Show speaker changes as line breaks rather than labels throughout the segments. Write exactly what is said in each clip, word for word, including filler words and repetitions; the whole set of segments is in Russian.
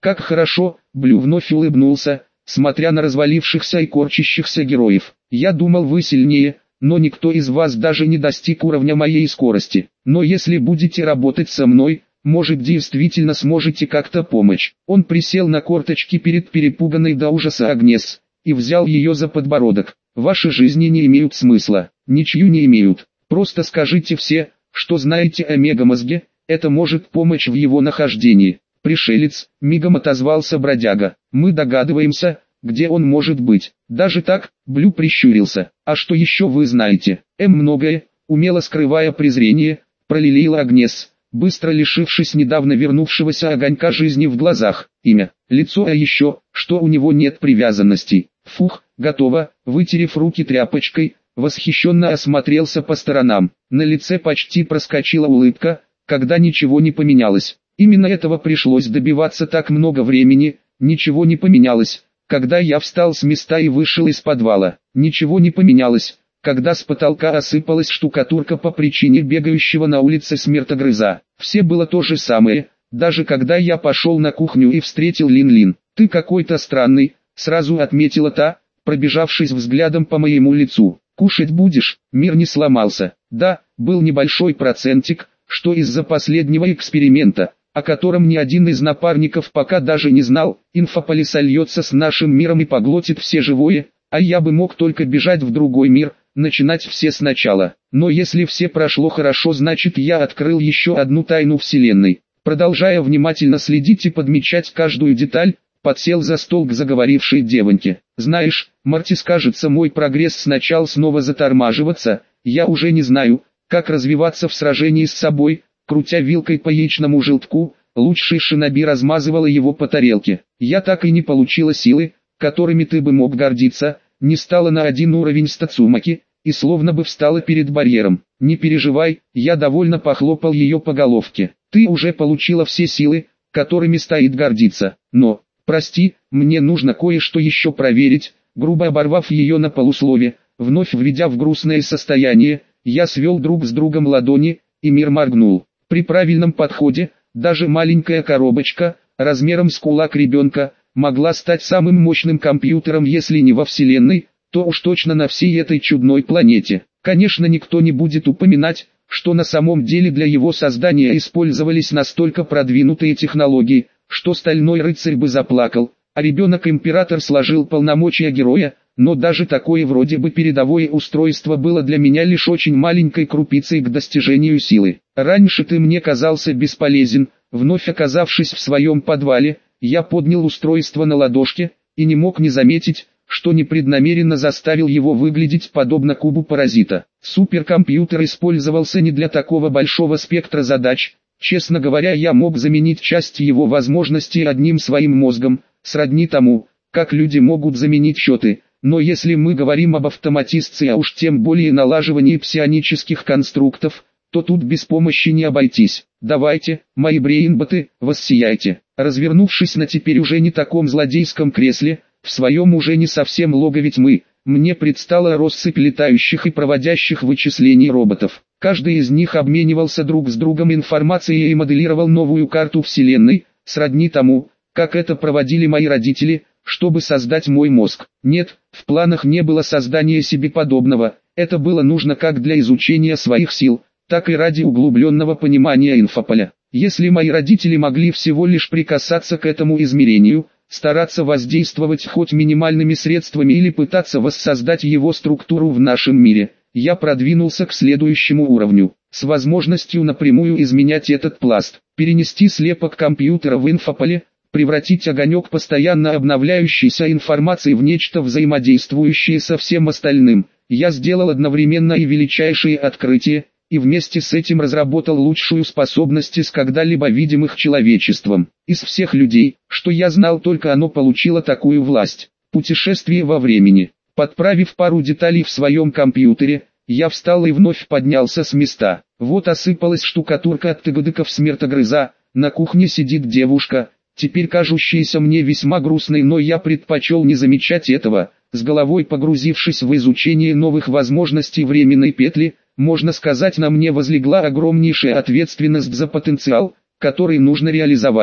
Как хорошо, Блю вновь улыбнулся, смотря на развалившихся и корчащихся героев. Я думал, вы сильнее, но никто из вас даже не достиг уровня моей скорости. Но если будете работать со мной, может, действительно сможете как-то помочь. Он присел на корточки перед перепуганной до ужаса Агнес и взял ее за подбородок. Ваши жизни не имеют смысла, ничью не имеют. Просто скажите все, что знаете о мегамозге, это может помочь в его нахождении. Пришелец, мигом отозвался бродяга. Мы догадываемся, где он может быть. Даже так, Блю прищурился. А что еще вы знаете? Эм многое, умело скрывая презрение, пролилила Агнес, быстро лишившись недавно вернувшегося огонька жизни в глазах. Имя, лицо, а еще, что у него нет привязанностей. Фух, готово, вытерев руки тряпочкой, восхищенно осмотрелся по сторонам. На лице почти проскочила улыбка, когда ничего не поменялось. Именно этого пришлось добиваться так много времени, ничего не поменялось, когда я встал с места и вышел из подвала. Ничего не поменялось, когда с потолка осыпалась штукатурка по причине бегающего на улице смертогрыза. Все было то же самое, даже когда я пошел на кухню и встретил Лин-Лин. Ты какой-то странный, сразу отметила та, пробежавшись взглядом по моему лицу. Кушать будешь? Мир не сломался. Да, был небольшой процентик, что из-за последнего эксперимента, о котором ни один из напарников пока даже не знал, инфополис сольется с нашим миром и поглотит все живое, а я бы мог только бежать в другой мир, начинать все сначала. Но если все прошло хорошо, значит я открыл еще одну тайну вселенной. Продолжая внимательно следить и подмечать каждую деталь, подсел за стол к заговорившей девоньке. Знаешь, Мартис, кажется, мой прогресс сначала снова затормаживаться, я уже не знаю, как развиваться в сражении с собой. Крутя вилкой по яичному желтку, лучший шиноби размазывала его по тарелке. Я так и не получила силы, которыми ты бы мог гордиться, не стала на один уровень с Тацумаки, и словно бы встала перед барьером. Не переживай, я довольно похлопал ее по головке. Ты уже получила все силы, которыми стоит гордиться. Но, прости, мне нужно кое-что еще проверить. Грубо оборвав ее на полуслове, вновь введя в грустное состояние, я свел друг с другом ладони, и мир моргнул. При правильном подходе, даже маленькая коробочка, размером с кулак ребенка, могла стать самым мощным компьютером, если не во Вселенной, то уж точно на всей этой чудной планете. Конечно, никто не будет упоминать, что на самом деле для его создания использовались настолько продвинутые технологии, что стальной рыцарь бы заплакал, а ребенок-император сложил полномочия героя, но даже такое вроде бы передовое устройство было для меня лишь очень маленькой крупицей к достижению силы. Раньше ты мне казался бесполезен. Вновь оказавшись в своем подвале, я поднял устройство на ладошке, и не мог не заметить, что непреднамеренно заставил его выглядеть подобно кубу паразита. Суперкомпьютер использовался не для такого большого спектра задач. Честно говоря, я мог заменить часть его возможностей одним своим мозгом, сродни тому, как люди могут заменить счеты. Но если мы говорим об автоматизации, а уж тем более налаживании псионических конструктов, то тут без помощи не обойтись. Давайте, мои брейнботы, воссияйте. Развернувшись на теперь уже не таком злодейском кресле, в своем уже не совсем логове тьмы, мне предстала россыпь летающих и проводящих вычислений роботов. Каждый из них обменивался друг с другом информацией и моделировал новую карту Вселенной, сродни тому, как это проводили мои родители, чтобы создать мой мозг. Нет, в планах не было создания себе подобного, это было нужно как для изучения своих сил, так и ради углубленного понимания инфополя. Если мои родители могли всего лишь прикасаться к этому измерению, стараться воздействовать хоть минимальными средствами или пытаться воссоздать его структуру в нашем мире, я продвинулся к следующему уровню, с возможностью напрямую изменять этот пласт, перенести слепок компьютера в инфополе, превратить огонек постоянно обновляющейся информации в нечто взаимодействующее со всем остальным. Я сделал одновременно и величайшие открытия, и вместе с этим разработал лучшую способность из когда-либо видимых человечеством. Из всех людей, что я знал, только оно получило такую власть. Путешествие во времени. Подправив пару деталей в своем компьютере, я встал и вновь поднялся с места. Вот осыпалась штукатурка от тыгодыков смертогрыза, на кухне сидит девушка, теперь кажущаяся мне весьма грустной, но я предпочел не замечать этого. С головой погрузившись в изучение новых возможностей временной петли, можно сказать, на мне возлегла огромнейшая ответственность за потенциал, который нужно реализовать.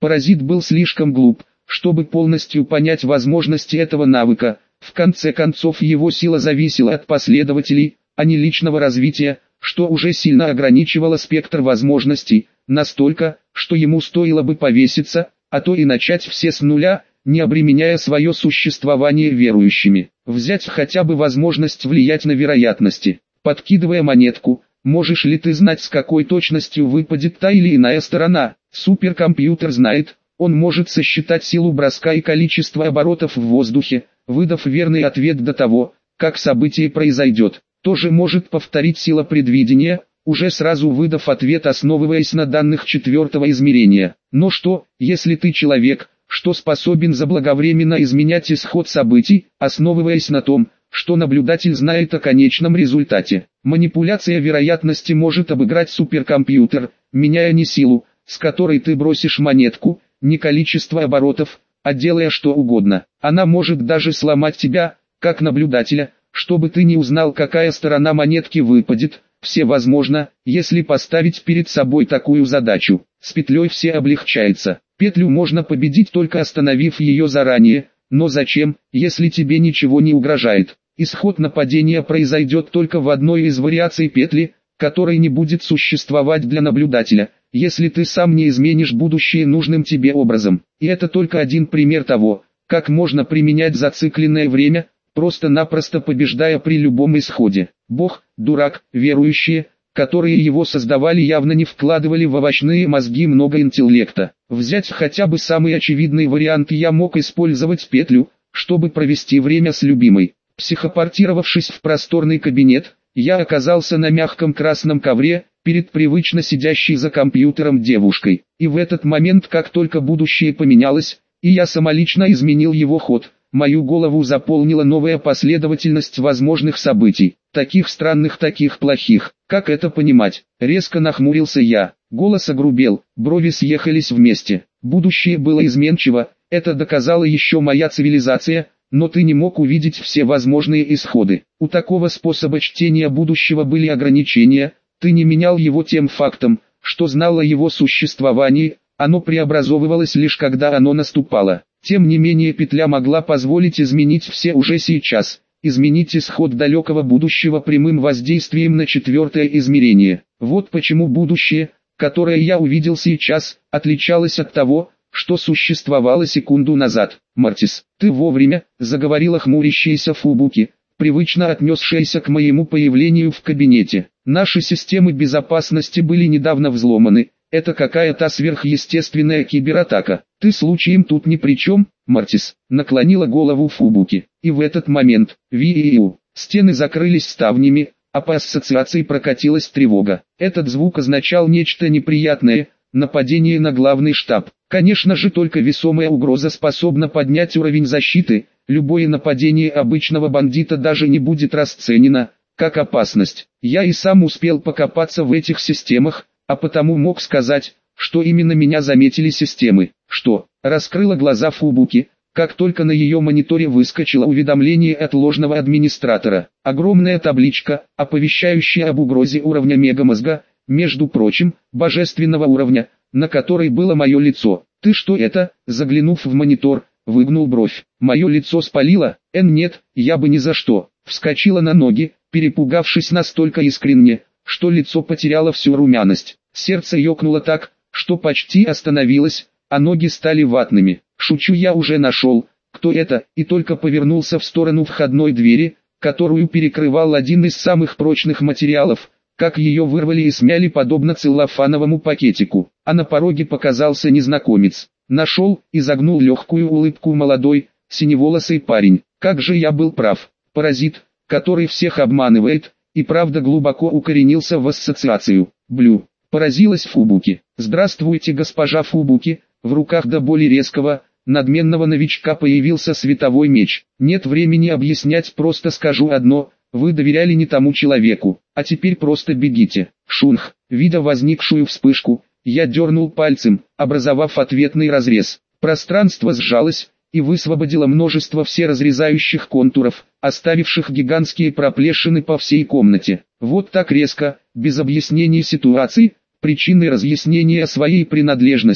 Паразит был слишком глуп, чтобы полностью понять возможности этого навыка. В конце концов его сила зависела от последователей, а не личного развития, что уже сильно ограничивало спектр возможностей, настолько, что ему стоило бы повеситься, а то и начать все с нуля, не обременяя свое существование верующими. Взять хотя бы возможность влиять на вероятности. Подкидывая монетку, можешь ли ты знать, с какой точностью выпадет та или иная сторона? Суперкомпьютер знает, он может сосчитать силу броска и количество оборотов в воздухе, выдав верный ответ до того, как событие произойдет. Тоже может повторить сила предвидения, уже сразу выдав ответ, основываясь на данных четвертого измерения. Но что, если ты человек, что способен заблаговременно изменять исход событий, основываясь на том, что наблюдатель знает о конечном результате? Манипуляция вероятности может обыграть суперкомпьютер, меняя не силу, с которой ты бросишь монетку, не количество оборотов, а делая что угодно. Она может даже сломать тебя, как наблюдателя, чтобы ты не узнал, какая сторона монетки выпадет. Все возможно, если поставить перед собой такую задачу. С петлей все облегчается. Петлю можно победить, только остановив ее заранее, но зачем, если тебе ничего не угрожает? Исход нападения произойдет только в одной из вариаций петли, которой не будет существовать для наблюдателя, если ты сам не изменишь будущее нужным тебе образом. И это только один пример того, как можно применять зацикленное время, просто-напросто побеждая при любом исходе. Бог, дурак, верующие, которые его создавали, явно не вкладывали в овощные мозги много интеллекта. Взять хотя бы самый очевидный вариант: я мог использовать петлю, чтобы провести время с любимой. Психопортировавшись в просторный кабинет, я оказался на мягком красном ковре, перед привычно сидящей за компьютером девушкой. И в этот момент, как только будущее поменялось, и я самолично изменил его ход, мою голову заполнила новая последовательность возможных событий, таких странных, таких плохих. Как это понимать? Резко нахмурился я, голос огрубел, брови съехались вместе. Будущее было изменчиво, это доказала еще моя цивилизация, но ты не мог увидеть все возможные исходы. У такого способа чтения будущего были ограничения, ты не менял его тем фактом, что знал о его существовании, оно преобразовывалось лишь когда оно наступало. Тем не менее, петля могла позволить изменить все уже сейчас, изменить исход далекого будущего прямым воздействием на четвертое измерение. Вот почему будущее, которое я увидел сейчас, отличалось от того, что существовало секунду назад. «Мартис, ты вовремя», — заговорила хмурящаяся Фубуки, привычно отнесшаяся к моему появлению в кабинете. «Наши системы безопасности были недавно взломаны. Это какая-то сверхъестественная кибератака. Ты случаем тут ни при чем, Мартис?» — наклонила голову Фубуки. И в этот момент, виу, стены закрылись ставнями, а по ассоциации прокатилась тревога. Этот звук означал нечто неприятное, нападение на главный штаб. Конечно же, только весомая угроза способна поднять уровень защиты. Любое нападение обычного бандита даже не будет расценено как опасность. Я и сам успел покопаться в этих системах, а потому мог сказать, что именно меня заметили системы. Что? Раскрыла глаза Фубуки, как только на ее мониторе выскочило уведомление от ложного администратора. Огромная табличка, оповещающая об угрозе уровня мегамозга, между прочим, божественного уровня, на которой было мое лицо. «Ты что это?» Заглянув в монитор, выгнул бровь. Мое лицо спалило? Эн нет, я бы ни за что. Вскочила на ноги, перепугавшись настолько искренне, что лицо потеряло всю румяность. Сердце ёкнуло так, что почти остановилось, а ноги стали ватными. Шучу, я уже нашел, кто это, и только повернулся в сторону входной двери, которую перекрывал один из самых прочных материалов, как ее вырвали и смяли подобно целлофановому пакетику. А на пороге показался незнакомец. Нашел, изогнул легкую улыбку молодой, синеволосый парень. Как же я был прав. Паразит, который всех обманывает, и правда глубоко укоренился в ассоциацию. Блю. Поразилась Фубуки. «Здравствуйте, госпожа Фубуки». В руках до боли резкого, надменного новичка появился световой меч. «Нет времени объяснять, просто скажу одно. Вы доверяли не тому человеку, а теперь просто бегите». Шунх. Видя возникшую вспышку, я дернул пальцем, образовав ответный разрез. Пространство сжалось и высвободило множество всеразрезающих контуров, оставивших гигантские проплешины по всей комнате. Вот так резко, без объяснения ситуации, причины разъяснения своей принадлежности,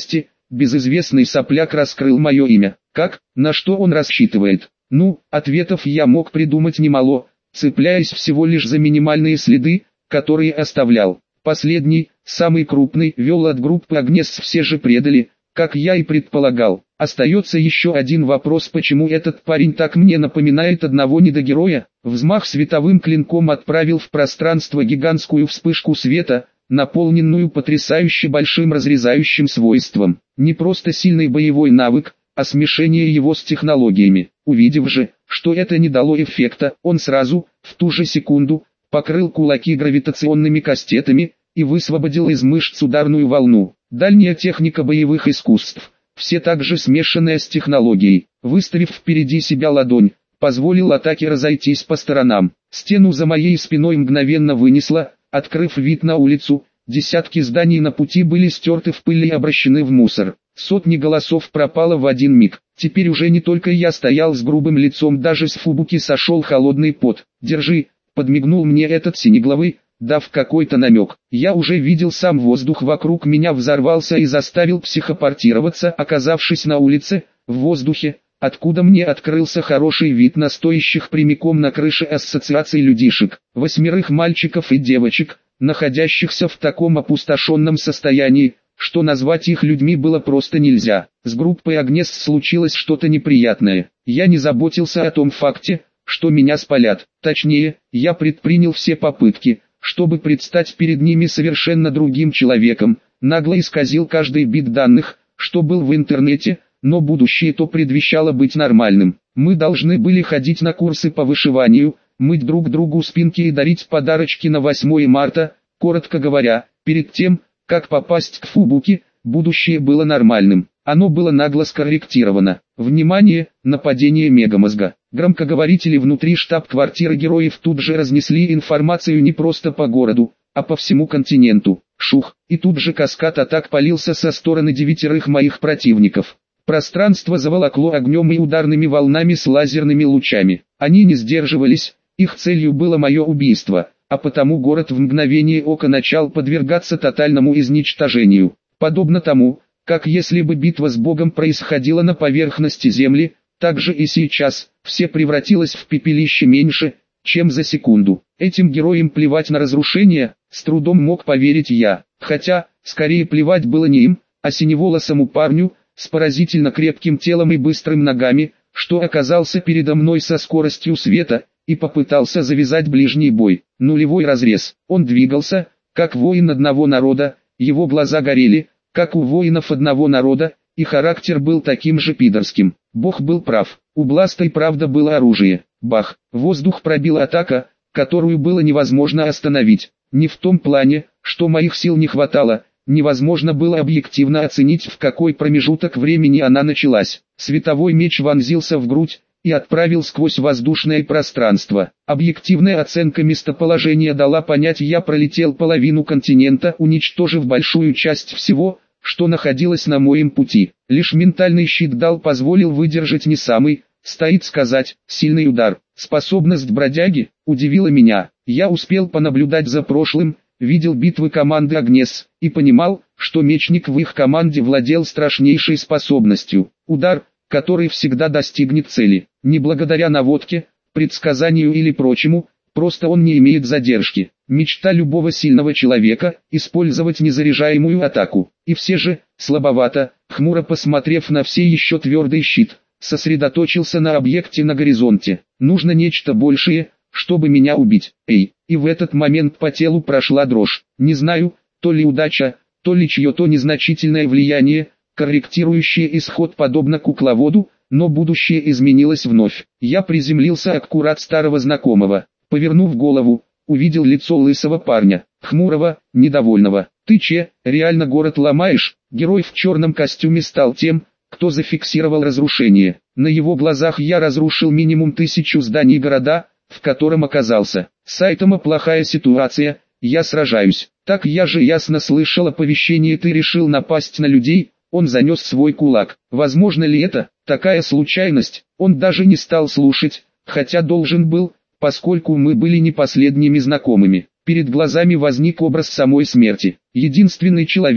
безызвестный сопляк раскрыл мое имя. Как, на что он рассчитывает? Ну, ответов я мог придумать немало, цепляясь всего лишь за минимальные следы, которые оставлял. Последний, самый крупный, вел от группы Агнес, все же предали, как я и предполагал. Остается еще один вопрос: почему этот парень так мне напоминает одного недогероя? Взмах световым клинком отправил в пространство гигантскую вспышку света, наполненную потрясающе большим разрезающим свойством. Не просто сильный боевой навык, а смешение его с технологиями. Увидев же, что это не дало эффекта, он сразу, в ту же секунду, покрыл кулаки гравитационными кастетами и высвободил из мышц ударную волну. Дальняя техника боевых искусств, все также смешанная с технологией. Выставив впереди себя ладонь, позволил атаке разойтись по сторонам. Стену за моей спиной мгновенно вынесло, открыв вид на улицу. Десятки зданий на пути были стерты в пыль и обращены в мусор. Сотни голосов пропало в один миг. Теперь уже не только я стоял с грубым лицом, даже с Фубуки сошел холодный пот. «Держи», — подмигнул мне этот синеглавый, дав какой-то намек. Я уже видел сам воздух вокруг меня взорвался и заставил психопортироваться, оказавшись на улице, в воздухе, откуда мне открылся хороший вид на стоящих прямиком на крыше ассоциации людишек. Восьмерых мальчиков и девочек, находящихся в таком опустошенном состоянии, что назвать их людьми было просто нельзя. С группой Агнес случилось что-то неприятное. Я не заботился о том факте, что меня спалят. Точнее, я предпринял все попытки, чтобы предстать перед ними совершенно другим человеком, нагло исказил каждый бит данных, что был в интернете, но будущее то предвещало быть нормальным. Мы должны были ходить на курсы по вышиванию, мыть друг другу спинки и дарить подарочки на восьмое марта, коротко говоря, перед тем, как попасть к Фубуки, будущее было нормальным. Оно было нагло скорректировано. Внимание, нападение мегамозга. Громкоговорители внутри штаб-квартиры героев тут же разнесли информацию не просто по городу, а по всему континенту. Шух, и тут же каскад атак полился со стороны девятерых моих противников. Пространство заволокло огнем и ударными волнами с лазерными лучами. Они не сдерживались, их целью было мое убийство, а потому город в мгновение ока начал подвергаться тотальному изничтожению. Подобно тому, как если бы битва с Богом происходила на поверхности земли, так же и сейчас, все превратилось в пепелище меньше, чем за секунду. Этим героям плевать на разрушение, с трудом мог поверить я, хотя, скорее плевать было не им, а синеволосому парню, с поразительно крепким телом и быстрым ногами, что оказался передо мной со скоростью света, и попытался завязать ближний бой. Нулевой разрез. Он двигался, как воин одного народа, его глаза горели, как у воинов одного народа, и характер был таким же пидорским. Бог был прав. У Бласта и правда было оружие. Бах! Воздух пробила атака, которую было невозможно остановить. Не в том плане, что моих сил не хватало, невозможно было объективно оценить, в какой промежуток времени она началась. Световой меч вонзился в грудь и отправил сквозь воздушное пространство. Объективная оценка местоположения дала понять, я пролетел половину континента, уничтожив большую часть всего, что находилось на моем пути. Лишь ментальный щит дал позволил выдержать не самый, стоит сказать, сильный удар. Способность бродяги удивила меня. Я успел понаблюдать за прошлым, видел битвы команды Агнес, и понимал, что мечник в их команде владел страшнейшей способностью. Удар, который всегда достигнет цели. Не благодаря наводке, предсказанию или прочему, просто он не имеет задержки. Мечта любого сильного человека – использовать незаряжаемую атаку. И все же, слабовато, хмуро посмотрев на все еще твердый щит, сосредоточился на объекте на горизонте. Нужно нечто большее, чтобы меня убить. Эй, и в этот момент по телу прошла дрожь. Не знаю, то ли удача, то ли чье-то незначительное влияние, корректирующее исход подобно кукловоду, но будущее изменилось вновь. Я приземлился аккурат старого знакомого. Повернув голову, увидел лицо лысого парня, хмурого, недовольного. «Ты че, реально город ломаешь?» Герой в черном костюме стал тем, кто зафиксировал разрушение. На его глазах я разрушил минимум тысячу зданий города, в котором оказался. Сайтама плохая ситуация, я сражаюсь. Так я же ясно слышал оповещение, ты решил напасть на людей. Он занес свой кулак. Возможно ли это, такая случайность? Он даже не стал слушать, хотя должен был, поскольку мы были не последними знакомыми. Перед глазами возник образ самой смерти. Единственный человек,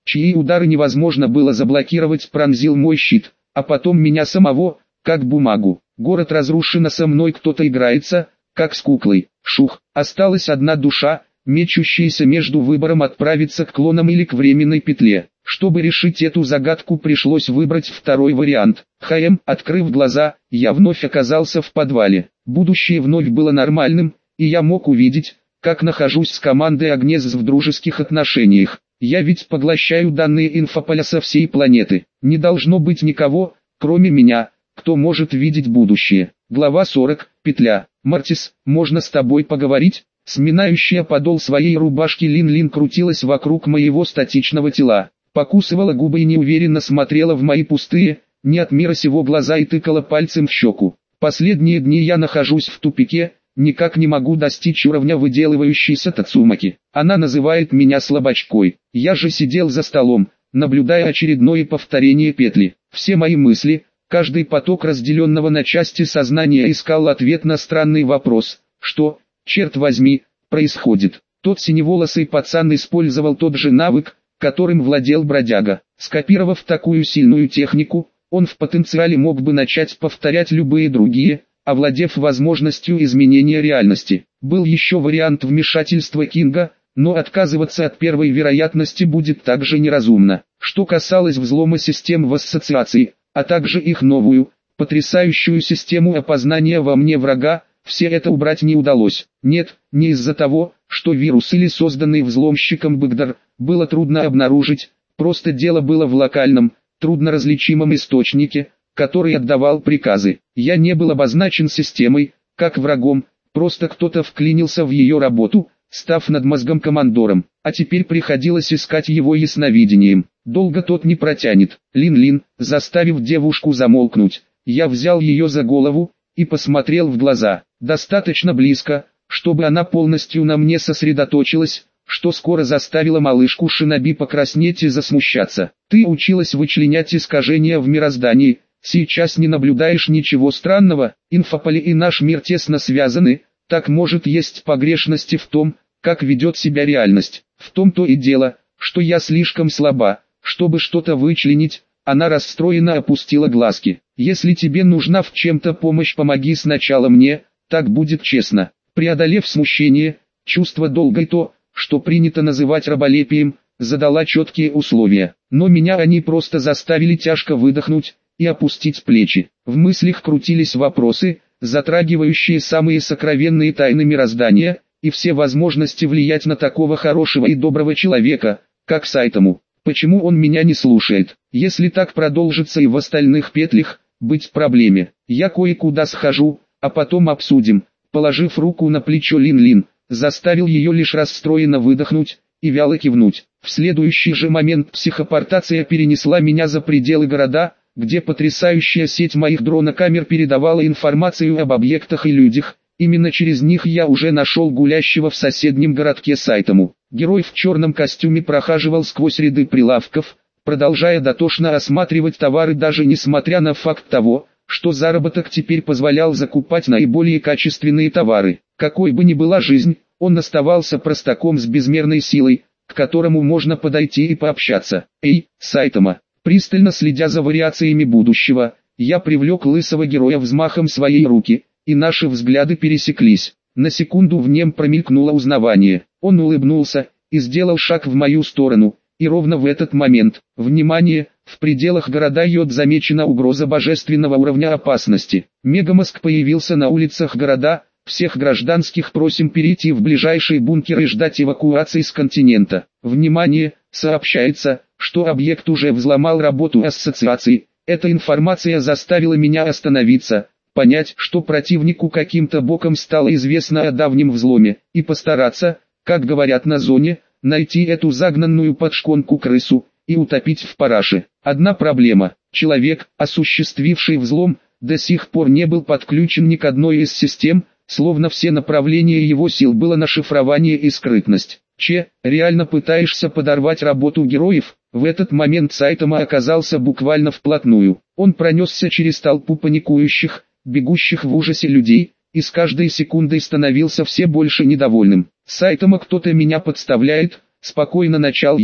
чьи удары невозможно было заблокировать, пронзил мой щит, а потом меня самого, как бумагу. Город разрушен, а со мной кто-то играется, как с куклой. Шух, осталась одна душа, мечущаяся между выбором отправиться к клонам или к временной петле. Чтобы решить эту загадку, пришлось выбрать второй вариант. Хм, открыв глаза, я вновь оказался в подвале. Будущее вновь было нормальным, и я мог увидеть, как нахожусь с командой Агнес в дружеских отношениях. Я ведь поглощаю данные инфополя со всей планеты. Не должно быть никого, кроме меня, кто может видеть будущее. Глава сорок. Петля. Мартис, можно с тобой поговорить? Сминающая подол своей рубашки Лин-Лин крутилась вокруг моего статичного тела, покусывала губы и неуверенно смотрела в мои пустые, не от мира сего глаза и тыкала пальцем в щеку. Последние дни я нахожусь в тупике, никак не могу достичь уровня выделывающейся Тацумаки. Она называет меня слабачкой. Я же сидел за столом, наблюдая очередное повторение петли. Все мои мысли, каждый поток разделенного на части сознания искал ответ на странный вопрос: что, черт возьми, происходит? Тот синеволосый пацан использовал тот же навык, которым владел бродяга. Скопировав такую сильную технику, он в потенциале мог бы начать повторять любые другие, овладев возможностью изменения реальности. Был еще вариант вмешательства Кинга, но отказываться от первой вероятности будет также неразумно. Что касалось взлома систем в ассоциации, а также их новую, потрясающую систему опознания во мне врага, все это убрать не удалось. Нет, не из-за того, что вирус или созданный взломщиком Бэгдар было трудно обнаружить, просто дело было в локальном, трудноразличимом источнике, который отдавал приказы. Я не был обозначен системой, как врагом, просто кто-то вклинился в ее работу, став над мозгом командором, а теперь приходилось искать его ясновидением. Долго тот не протянет. Лин-Лин, заставив девушку замолкнуть, я взял ее за голову и посмотрел в глаза, достаточно близко, чтобы она полностью на мне сосредоточилась, что скоро заставило малышку Шиноби покраснеть и засмущаться. Ты училась вычленять искажения в мироздании, сейчас не наблюдаешь ничего странного, инфополе и наш мир тесно связаны, так может есть погрешности в том, как ведет себя реальность. В том-то и дело, что я слишком слаба, чтобы что-то вычленить. Она расстроенно опустила глазки. Если тебе нужна в чем-то помощь, помоги сначала мне, так будет честно. Преодолев смущение, чувство долга и то, что принято называть раболепием, задала четкие условия. Но меня они просто заставили тяжко выдохнуть и опустить плечи. В мыслях крутились вопросы, затрагивающие самые сокровенные тайны мироздания, и все возможности влиять на такого хорошего и доброго человека, как Сайтому. Почему он меня не слушает? Если так продолжится и в остальных петлях, быть проблеме. Я кое-куда схожу, а потом обсудим. Положив руку на плечо Лин-Лин, заставил ее лишь расстроенно выдохнуть и вяло кивнуть. В следующий же момент психопортация перенесла меня за пределы города, где потрясающая сеть моих дронокамер передавала информацию об объектах и людях. Именно через них я уже нашел гулящего в соседнем городке Сайтому. Герой в черном костюме прохаживал сквозь ряды прилавков, продолжая дотошно осматривать товары, даже несмотря на факт того, что заработок теперь позволял закупать наиболее качественные товары. Какой бы ни была жизнь, он оставался простаком с безмерной силой, к которому можно подойти и пообщаться. «Эй, Сайтама!» Пристально следя за вариациями будущего, я привлек лысого героя взмахом своей руки, и наши взгляды пересеклись. На секунду в нем промелькнуло узнавание. Он улыбнулся и сделал шаг в мою сторону, и ровно в этот момент, внимание, в пределах города Йод замечена угроза божественного уровня опасности. Мегамозг появился на улицах города, всех гражданских просим перейти в ближайший бункер и ждать эвакуации с континента. Внимание, сообщается, что объект уже взломал работу ассоциации. Эта информация заставила меня остановиться, понять, что противнику каким-то боком стало известно о давнем взломе, и постараться, как говорят на зоне, найти эту загнанную под шконку крысу и утопить в параше. Одна проблема: человек, осуществивший взлом, до сих пор не был подключен ни к одной из систем, словно все направления его сил было на шифрование и скрытность. Че, реально пытаешься подорвать работу героев? В этот момент Сайтама оказался буквально вплотную. Он пронесся через толпу паникующих, бегущих в ужасе людей, и с каждой секундой становился все больше недовольным. «Сайтама, кто-то меня подставляет», — спокойно начал я,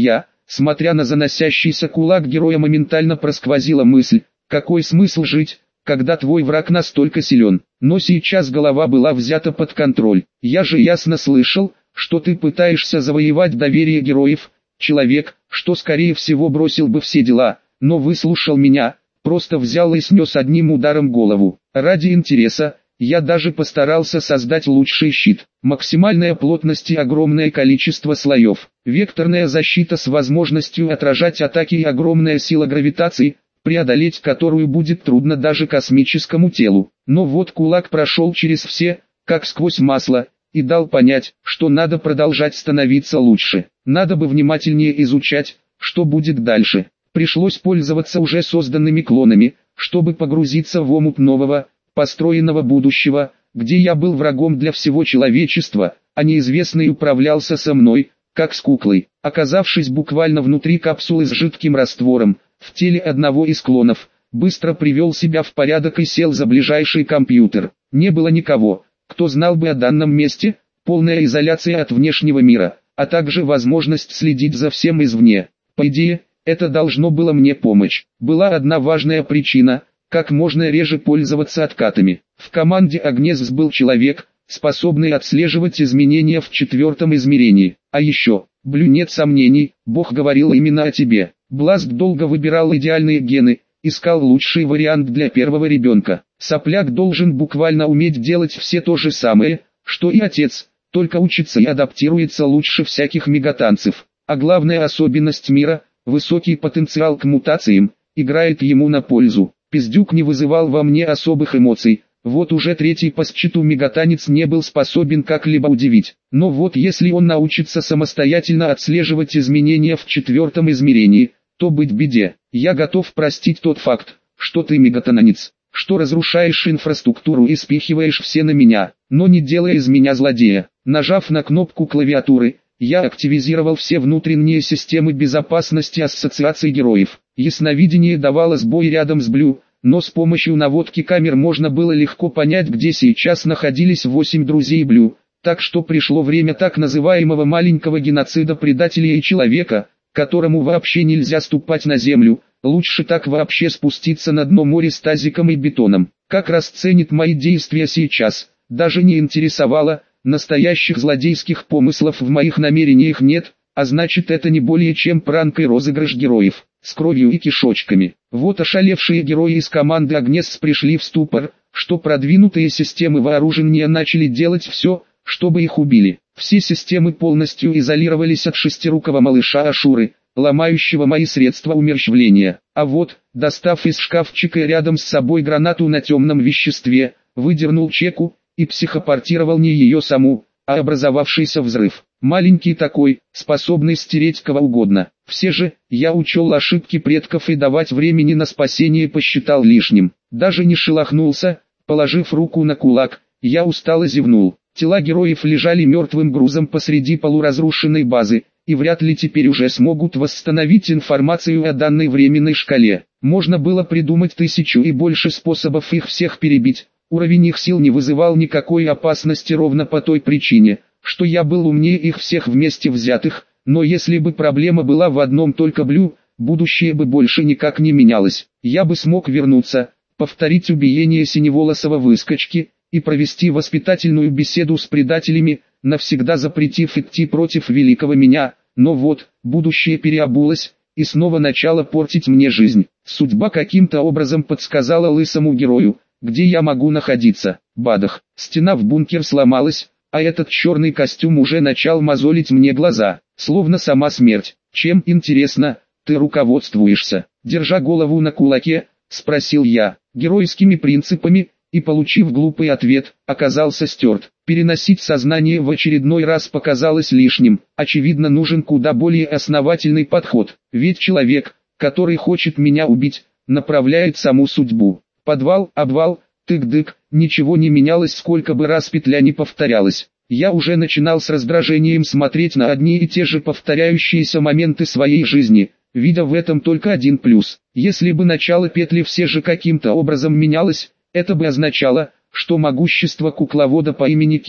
Смотря на заносящийся кулак героя, моментально просквозила мысль: какой смысл жить, когда твой враг настолько силен? Но сейчас голова была взята под контроль. Я же ясно слышал, что ты пытаешься завоевать доверие героев. Человек, что скорее всего бросил бы все дела, но выслушал меня, просто взял и снес одним ударом голову. Ради интереса, я даже постарался создать лучший щит. Максимальная плотность и огромное количество слоев. Векторная защита с возможностью отражать атаки и огромная сила гравитации, преодолеть которую будет трудно даже космическому телу. Но вот кулак прошел через все, как сквозь масло, и дал понять, что надо продолжать становиться лучше. Надо бы внимательнее изучать, что будет дальше. Пришлось пользоваться уже созданными клонами, чтобы погрузиться в омут нового, построенного будущего, где я был врагом для всего человечества, а неизвестный управлялся со мной, как с куклой. Оказавшись буквально внутри капсулы с жидким раствором, в теле одного из клонов, быстро привел себя в порядок и сел за ближайший компьютер. Не было никого, кто знал бы о данном месте, полная изоляция от внешнего мира, а также возможность следить за всем извне. По идее, это должно было мне помочь. Была одна важная причина: как можно реже пользоваться откатами. В команде Агнес был человек, способный отслеживать изменения в четвертом измерении. А еще, Блю, нет сомнений, Бог говорил именно о тебе. Бласт долго выбирал идеальные гены, искал лучший вариант для первого ребенка. Сопляк должен буквально уметь делать все то же самое, что и отец, только учится и адаптируется лучше всяких мегатанцев. А главная особенность мира, высокий потенциал к мутациям, играет ему на пользу. Пиздюк не вызывал во мне особых эмоций, вот уже третий по счету мегатанец не был способен как-либо удивить. Но вот если он научится самостоятельно отслеживать изменения в четвертом измерении, то быть беде. Я готов простить тот факт, что ты мегатанец, что разрушаешь инфраструктуру и спихиваешь все на меня, но не делай из меня злодея. Нажав на кнопку клавиатуры, я активизировал все внутренние системы безопасности ассоциации героев. Ясновидение давало сбой рядом с Блю, но с помощью наводки камер можно было легко понять, где сейчас находились восемь друзей Блю, так что пришло время так называемого маленького геноцида предателя и человека, которому вообще нельзя ступать на землю, лучше так вообще спуститься на дно моря с тазиком и бетоном. Как расценит мои действия сейчас, даже не интересовало. Настоящих злодейских помыслов в моих намерениях нет, а значит, это не более чем пранк и розыгрыш героев, с кровью и кишочками. Вот ошалевшие герои из команды Агнес пришли в ступор, что продвинутые системы вооружения начали делать все, чтобы их убили. Все системы полностью изолировались от шестирукого малыша Ашуры, ломающего мои средства умерщвления. А вот, достав из шкафчика рядом с собой гранату на темном веществе, выдернул чеку и психопортировал не ее саму, а образовавшийся взрыв. Маленький такой, способный стереть кого угодно. Все же, я учел ошибки предков и давать времени на спасение посчитал лишним. Даже не шелохнулся, положив руку на кулак, я устало зевнул. Тела героев лежали мертвым грузом посреди полуразрушенной базы, и вряд ли теперь уже смогут восстановить информацию о данной временной шкале. Можно было придумать тысячу и больше способов их всех перебить. Уровень их сил не вызывал никакой опасности ровно по той причине, что я был умнее их всех вместе взятых, но если бы проблема была в одном только Блю, будущее бы больше никак не менялось. Я бы смог вернуться, повторить убиение синеволосого выскочки и провести воспитательную беседу с предателями, навсегда запретив идти против великого меня, но вот, будущее переобулось, и снова начало портить мне жизнь. Судьба каким-то образом подсказала лысому герою, где я могу находиться. Бадах, стена в бункер сломалась, а этот черный костюм уже начал мозолить мне глаза, словно сама смерть. Чем, интересно, ты руководствуешься? Держа голову на кулаке, спросил я. Геройскими принципами, и получив глупый ответ, оказался стерт. Переносить сознание в очередной раз показалось лишним. Очевидно, нужен куда более основательный подход, ведь человек, который хочет меня убить, направляет саму судьбу. Подвал, обвал, тык-дык, ничего не менялось, сколько бы раз петля не повторялась. Я уже начинал с раздражением смотреть на одни и те же повторяющиеся моменты своей жизни, видя в этом только один плюс. Если бы начало петли все же каким-то образом менялось, это бы означало, что могущество кукловода по имени Кинг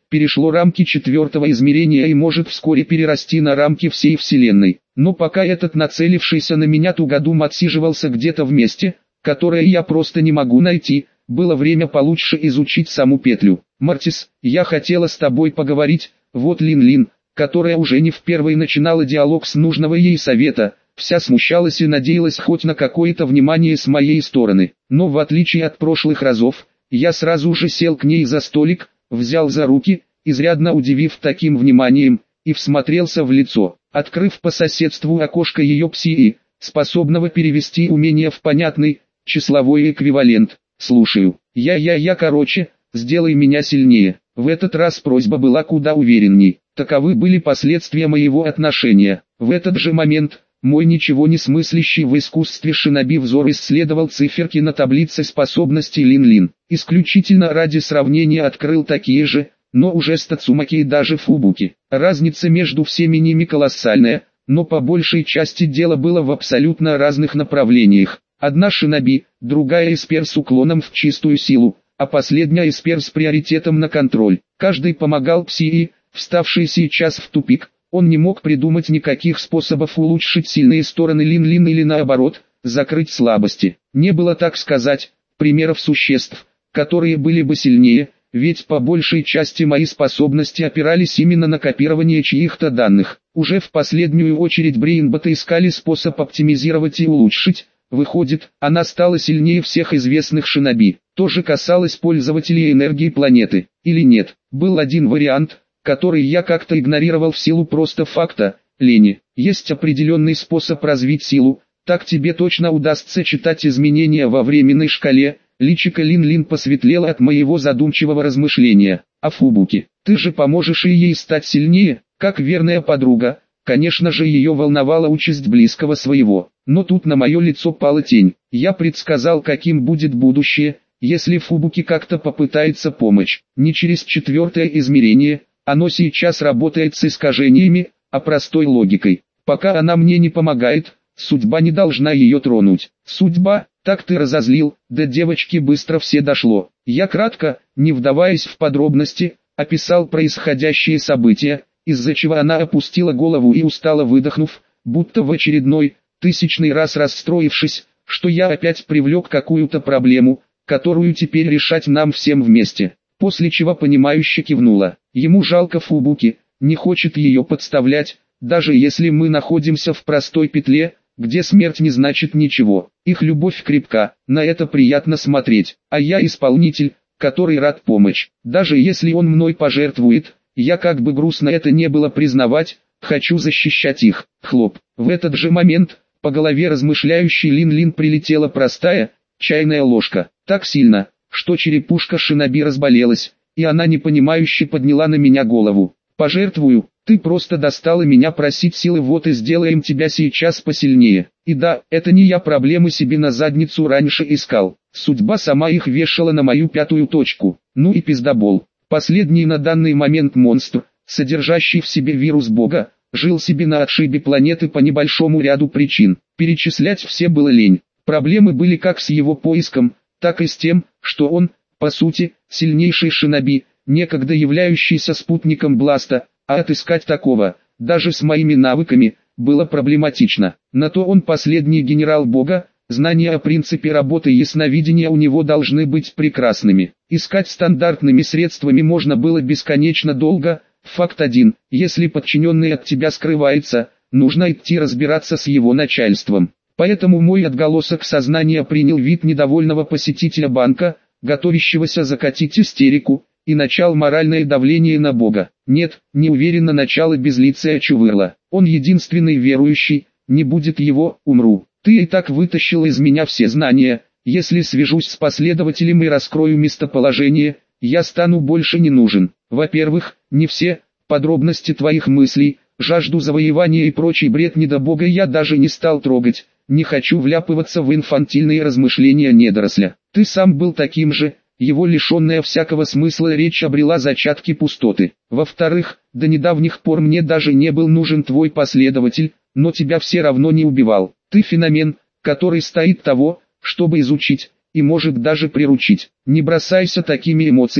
перешло рамки четвертого измерения и может вскоре перерасти на рамки всей Вселенной. Но пока этот нацелившийся на меня тугодум отсиживался где-то в месте, которое я просто не могу найти, было время получше изучить саму петлю. Мартис, я хотела с тобой поговорить, вот Лин-Лин, которая уже не в первый начинала диалог с нужного ей совета, вся смущалась и надеялась хоть на какое-то внимание с моей стороны. Но в отличие от прошлых разов, я сразу же сел к ней за столик, взял за руки, изрядно удивив таким вниманием, и всмотрелся в лицо. Открыв по соседству окошко ее псии, способного перевести умение в понятный, числовой эквивалент. «Слушаю. Я-я-я короче, сделай меня сильнее». В этот раз просьба была куда уверенней. Таковы были последствия моего отношения. В этот же момент, мой ничего не смыслящий в искусстве шиноби взор исследовал циферки на таблице способностей Лин-Лин. Исключительно ради сравнения открыл такие же, но уже с Тацумаки и даже Фубуки. Разница между всеми ними колоссальная, но по большей части дело было в абсолютно разных направлениях. Одна шиноби, другая эспер с уклоном в чистую силу, а последняя эспер с приоритетом на контроль. Каждый помогал псии, вставший сейчас в тупик. Он не мог придумать никаких способов улучшить сильные стороны Лин-Лин или наоборот, закрыть слабости. Не было, так сказать, примеров существ, которые были бы сильнее, ведь по большей части мои способности опирались именно на копирование чьих-то данных. Уже в последнюю очередь брейнботы искали способ оптимизировать и улучшить. Выходит, она стала сильнее всех известных шиноби. То же касалось пользователей энергии планеты. Или нет, был один вариант, который я как-то игнорировал в силу просто факта, лени. Есть определенный способ развить силу, так тебе точно удастся читать изменения во временной шкале. Личико Лин-Лин посветлело от моего задумчивого размышления. А Фубуки, ты же поможешь и ей стать сильнее, как верная подруга. Конечно же, ее волновала участь близкого своего, но тут на мое лицо пала тень. Я предсказал, каким будет будущее, если Фубуки как-то попытается помочь. Не через четвертое измерение, оно сейчас работает с искажениями, а простой логикой. Пока она мне не помогает, судьба не должна ее тронуть. Судьба, так ты разозлил, до девочки быстро все дошло. Я кратко, не вдаваясь в подробности, описал происходящие события, из-за чего она опустила голову и устало выдохнув, будто в очередной, тысячный раз расстроившись, что я опять привлек какую-то проблему, которую теперь решать нам всем вместе. После чего понимающе кивнула. Ему жалко Фубуки, не хочет ее подставлять, даже если мы находимся в простой петле, где смерть не значит ничего. Их любовь крепка, на это приятно смотреть, а я исполнитель, который рад помочь. Даже если он мной пожертвует, я, как бы грустно это не было признавать, хочу защищать их. Хлоп. В этот же момент, по голове размышляющей Лин-Лин прилетела простая, чайная ложка. Так сильно, что черепушка шиноби разболелась, и она непонимающе подняла на меня голову. «Пожертвую, ты просто достала меня просить силы, вот и сделаем тебя сейчас посильнее». И да, это не я проблемы себе на задницу раньше искал. Судьба сама их вешала на мою пятую точку. Ну и пиздобол. Последний на данный момент монстр, содержащий в себе вирус Бога, жил себе на отшибе планеты по небольшому ряду причин. Перечислять все было лень. Проблемы были как с его поиском, так и с тем, что он, по сути, сильнейший шиноби, некогда являющийся спутником Бласта, а отыскать такого, даже с моими навыками, было проблематично. На то он последний генерал Бога, знания о принципе работы ясновидения у него должны быть прекрасными. Искать стандартными средствами можно было бесконечно долго. Факт один: если подчиненный от тебя скрывается, нужно идти разбираться с его начальством. Поэтому мой отголосок сознания принял вид недовольного посетителя банка, готовящегося закатить истерику, и начал моральное давление на Бога. Нет, не уверенно начало безлицая Чувырла. Он единственный верующий, не будет его, умру. Ты и так вытащил из меня все знания, если свяжусь с последователем и раскрою местоположение, я стану больше не нужен. Во-первых, не все подробности твоих мыслей, жажду завоевания и прочий бред недобога я даже не стал трогать, не хочу вляпываться в инфантильные размышления недоросля. Ты сам был таким же, его лишенная всякого смысла речь обрела зачатки пустоты. Во-вторых, до недавних пор мне даже не был нужен твой последователь, но тебя все равно не убивал. Ты феномен, который стоит того, чтобы изучить, и может даже приручить. Не бросайся такими эмоциями,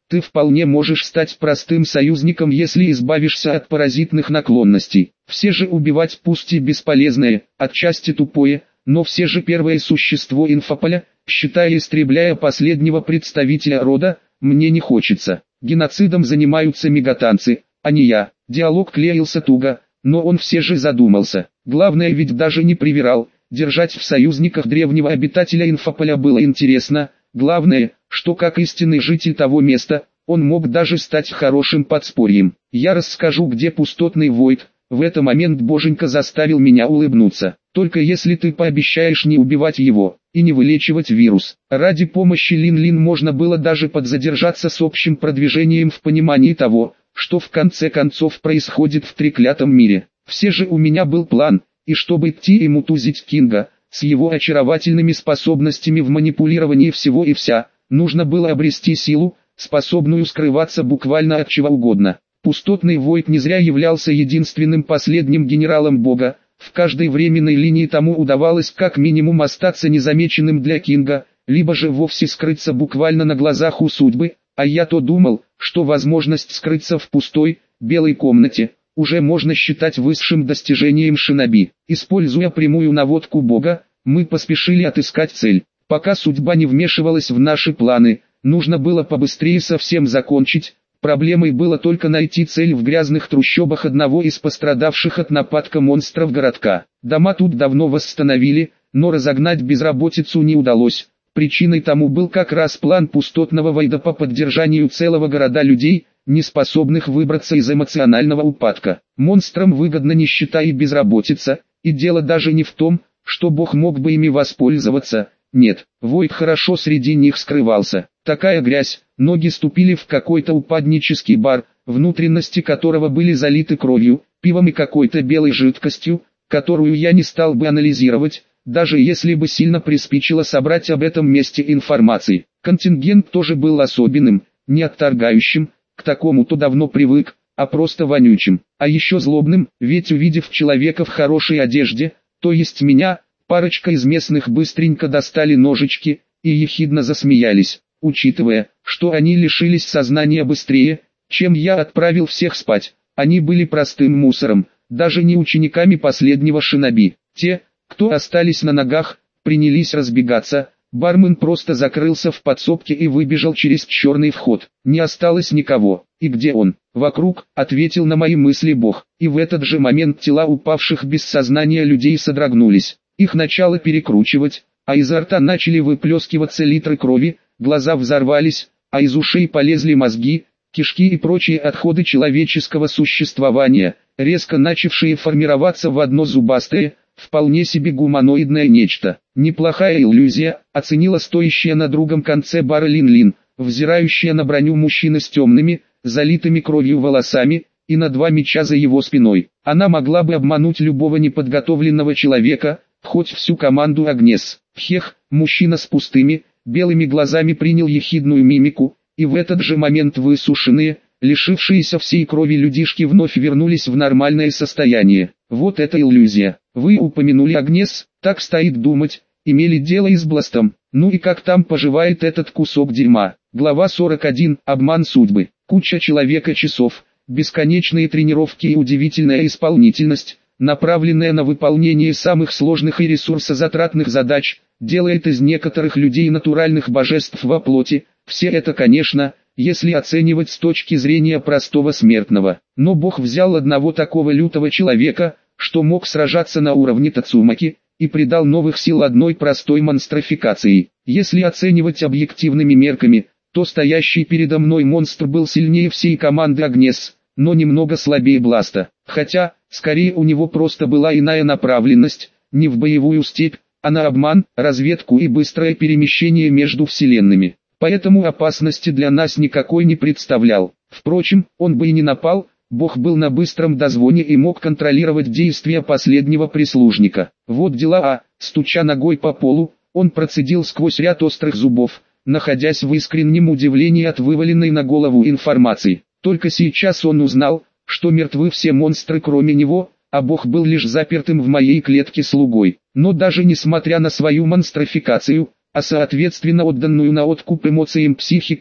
ты вполне можешь стать простым союзником, если избавишься от паразитных наклонностей. Все же убивать пусть и бесполезное, отчасти тупое, но все же первое существо инфополя, считая истребляя последнего представителя рода, мне не хочется. Геноцидом занимаются мегатанцы, а не я. Диалог клеился туго, но он все же задумался. Главное ведь даже не привирал, держать в союзниках древнего обитателя инфополя было интересно. Главное, что как истинный житель того места, он мог даже стать хорошим подспорьем. Я расскажу, где пустотный Войд. В этот момент Боженька заставил меня улыбнуться. Только если ты пообещаешь не убивать его, и не вылечивать вирус. Ради помощи Лин-Лин можно было даже подзадержаться с общим продвижением в понимании того, что в конце концов происходит в треклятом мире. Все же у меня был план, и чтобы идти и мутузить Кинга, с его очаровательными способностями в манипулировании всего и вся, нужно было обрести силу, способную скрываться буквально от чего угодно. Пустотный Войд не зря являлся единственным последним генералом Бога, в каждой временной линии тому удавалось как минимум остаться незамеченным для Кинга, либо же вовсе скрыться буквально на глазах у судьбы, а я то думал, что возможность скрыться в пустой, белой комнате, уже можно считать высшим достижением шиноби. Используя прямую наводку Бога, мы поспешили отыскать цель. Пока судьба не вмешивалась в наши планы, нужно было побыстрее совсем закончить. Проблемой было только найти цель в грязных трущобах одного из пострадавших от нападка монстров городка. Дома тут давно восстановили, но разогнать безработицу не удалось. Причиной тому был как раз план пустотного Войда по поддержанию целого города людей, не способных выбраться из эмоционального упадка. Монстрам выгодна нищета и безработица, и дело даже не в том, что Бог мог бы ими воспользоваться. Нет, Войд хорошо среди них скрывался. Такая грязь, ноги ступили в какой-то упаднический бар, внутренности которого были залиты кровью, пивом и какой-то белой жидкостью, которую я не стал бы анализировать, даже если бы сильно приспичило собрать об этом месте информации. Контингент тоже был особенным, не отторгающим, к такому-то давно привык, а просто вонючим, а еще злобным, ведь увидев человека в хорошей одежде, то есть меня, парочка из местных быстренько достали ножички и ехидно засмеялись, учитывая, что они лишились сознания быстрее, чем я отправил всех спать. Они были простым мусором, даже не учениками последнего шиноби. Те, кто остались на ногах, принялись разбегаться. Бармен просто закрылся в подсобке и выбежал через черный вход. Не осталось никого. И где он? Вокруг, ответил на мои мысли Бог. И в этот же момент тела упавших без сознания людей содрогнулись. Их начало перекручивать, а изо рта начали выплескиваться литры крови, глаза взорвались, а из ушей полезли мозги, кишки и прочие отходы человеческого существования, резко начавшие формироваться в одно зубастое, вполне себе гуманоидное нечто. Неплохая иллюзия, оценила стоящая на другом конце бара Лин-Лин, взирающая на броню мужчины с темными, залитыми кровью волосами, и на два меча за его спиной. Она могла бы обмануть любого неподготовленного человека, хоть всю команду Агнес. Хех, мужчина с пустыми, белыми глазами принял ехидную мимику, и в этот же момент высушенные, лишившиеся всей крови людишки вновь вернулись в нормальное состояние. Вот это иллюзия. Вы упомянули Агнес, так стоит думать, имели дело и с Бластом. Ну и как там поживает этот кусок дерьма? Глава сорок один. Обман судьбы. Куча человека-часов, бесконечные тренировки и удивительная исполнительность, направленная на выполнение самых сложных и ресурсозатратных задач, делает из некоторых людей натуральных божеств во плоти. Все это, конечно, если оценивать с точки зрения простого смертного. Но Бог взял одного такого лютого человека, что мог сражаться на уровне Тацумаки, и придал новых сил одной простой монстрофикации. Если оценивать объективными мерками, то стоящий передо мной монстр был сильнее всей команды Агнес, но немного слабее Бласта. Хотя, скорее у него просто была иная направленность, не в боевую степь, а на обман, разведку и быстрое перемещение между вселенными. Поэтому опасности для нас никакой не представлял. Впрочем, он бы и не напал, Бог был на быстром дозвоне и мог контролировать действия последнего прислужника. Вот дела, а, стуча ногой по полу, он процедил сквозь ряд острых зубов, находясь в искреннем удивлении от вываленной на голову информации. Только сейчас он узнал, что мертвы все монстры кроме него, а Бог был лишь запертым в моей клетке слугой. Но даже несмотря на свою монстрофикацию, а соответственно отданную на откуп эмоциям психику,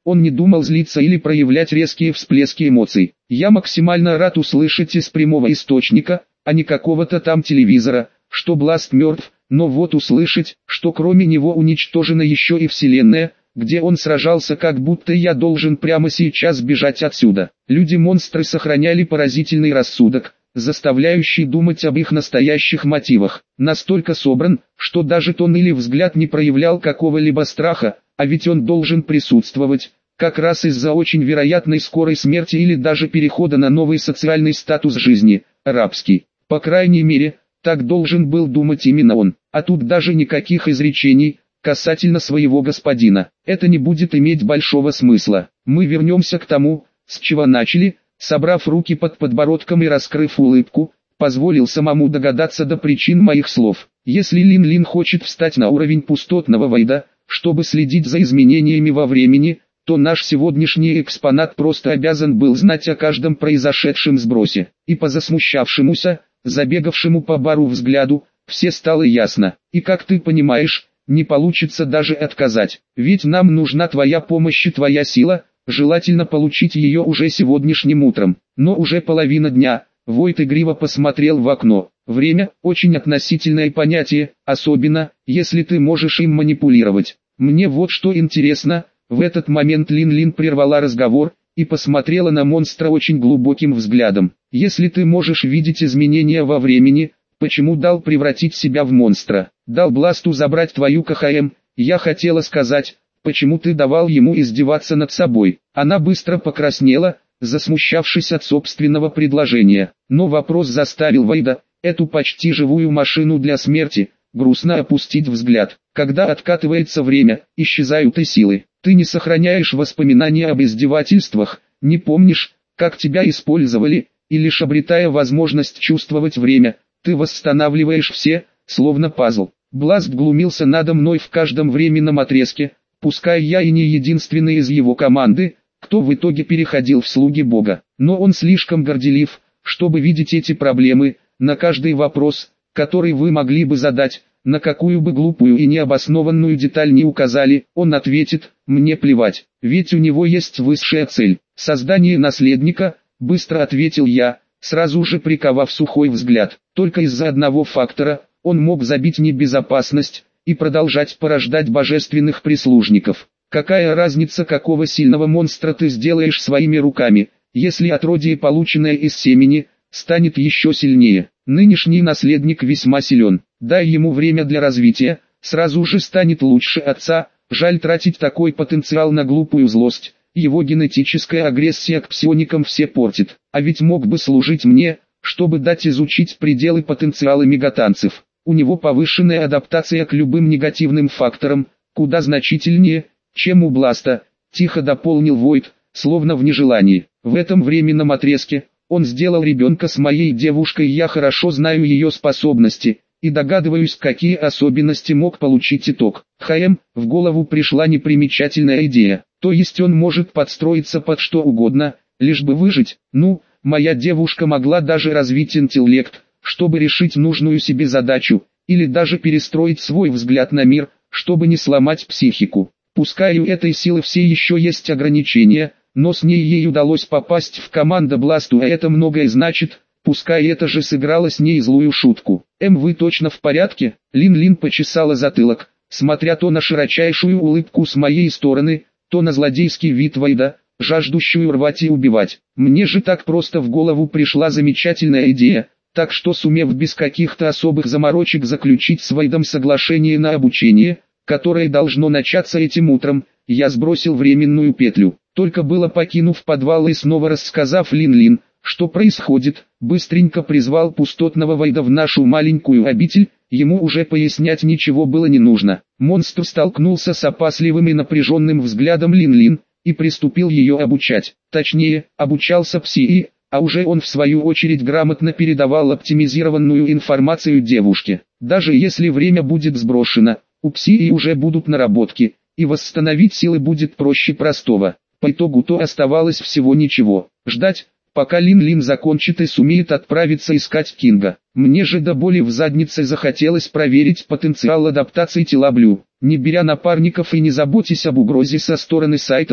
Он не думал злиться или проявлять резкие всплески эмоций. «Я максимально рад услышать из прямого источника, а не какого-то там телевизора, что Бласт мертв, но вот услышать, что кроме него уничтожена еще и Вселенная, где он сражался, как будто я должен прямо сейчас бежать отсюда». Люди-монстры сохраняли поразительный рассудок, заставляющий думать об их настоящих мотивах. Настолько собран, что даже тон или взгляд не проявлял какого-либо страха, а ведь он должен присутствовать, как раз из-за очень вероятной скорой смерти или даже перехода на новый социальный статус жизни, рабский. По крайней мере, так должен был думать именно он. А тут даже никаких изречений касательно своего господина. Это не будет иметь большого смысла. Мы вернемся к тому, с чего начали. Собрав руки под подбородком и раскрыв улыбку, позволил самому догадаться до причин моих слов. Если Лин-Лин хочет встать на уровень пустотного Вайда, чтобы следить за изменениями во времени, то наш сегодняшний экспонат просто обязан был знать о каждом произошедшем сбросе. И по засмущавшемуся, забегавшему по бару взгляду, все стало ясно. И как ты понимаешь, не получится даже отказать. Ведь нам нужна твоя помощь и твоя сила, желательно получить ее уже сегодняшним утром. Но уже половина дня. Войт игриво посмотрел в окно. Время – очень относительное понятие, особенно, если ты можешь им манипулировать. Мне вот что интересно, в этот момент Лин-Лин прервала разговор и посмотрела на монстра очень глубоким взглядом. Если ты можешь видеть изменения во времени, почему дал превратить себя в монстра? Дал Бласту забрать твою КХМ, я хотела сказать, почему ты давал ему издеваться над собой? Она быстро покраснела, засмущавшись от собственного предложения. Но вопрос заставил Вайда, эту почти живую машину для смерти, грустно опустить взгляд. Когда откатывается время, исчезают и силы. Ты не сохраняешь воспоминания об издевательствах, не помнишь, как тебя использовали, и лишь обретая возможность чувствовать время, ты восстанавливаешь все, словно пазл. Бласт глумился надо мной в каждом временном отрезке, пускай я и не единственный из его команды, кто в итоге переходил в слуги Бога. Но он слишком горделив, чтобы видеть эти проблемы. На каждый вопрос, который вы могли бы задать, на какую бы глупую и необоснованную деталь не указали, он ответит: «Мне плевать, ведь у него есть высшая цель – создание наследника», – быстро ответил я, сразу же приковав сухой взгляд. Только из-за одного фактора он мог забить небезопасность и продолжать порождать божественных прислужников. Какая разница, какого сильного монстра ты сделаешь своими руками, если отродье, полученное из семени, станет еще сильнее. Нынешний наследник весьма силен, дай ему время для развития, сразу же станет лучше отца. Жаль тратить такой потенциал на глупую злость, его генетическая агрессия к псионикам все портит. А ведь мог бы служить мне, чтобы дать изучить пределы потенциала мегатанцев. У него повышенная адаптация к любым негативным факторам, куда значительнее, чем у Бласта, тихо дополнил Войт, словно в нежелании. В этом временном отрезке он сделал ребенка с моей девушкой, я хорошо знаю ее способности и догадываюсь, какие особенности мог получить итог. ХМ, в голову пришла непримечательная идея, то есть он может подстроиться под что угодно, лишь бы выжить. Ну, моя девушка могла даже развить интеллект, чтобы решить нужную себе задачу, или даже перестроить свой взгляд на мир, чтобы не сломать психику. Пускай у этой силы все еще есть ограничения, но с ней ей удалось попасть в команду Бласту, а это многое значит, пускай это же сыграло с ней злую шутку. «Эм, вы точно в порядке?» Лин-Лин почесала затылок, смотря то на широчайшую улыбку с моей стороны, то на злодейский вид Вайда, жаждущую рвать и убивать. Мне же так просто в голову пришла замечательная идея, так что, сумев без каких-то особых заморочек заключить с Вайдом соглашение на обучение, которое должно начаться этим утром, я сбросил временную петлю. Только было покинув подвал и снова рассказав Лин-Лин, что происходит, быстренько призвал пустотного Вайда в нашу маленькую обитель, ему уже пояснять ничего было не нужно. Монстр столкнулся с опасливым и напряженным взглядом Лин-Лин, и приступил ее обучать. Точнее, обучался Псии, а уже он в свою очередь грамотно передавал оптимизированную информацию девушке. Даже если время будет сброшено, у Псии уже будут наработки, и восстановить силы будет проще простого. По итогу то оставалось всего ничего, ждать, пока Лин-Лин закончит и сумеет отправиться искать Кинга. Мне же до боли в заднице захотелось проверить потенциал адаптации тела Блю. Не беря напарников и не заботясь об угрозе со стороны Сайтамы,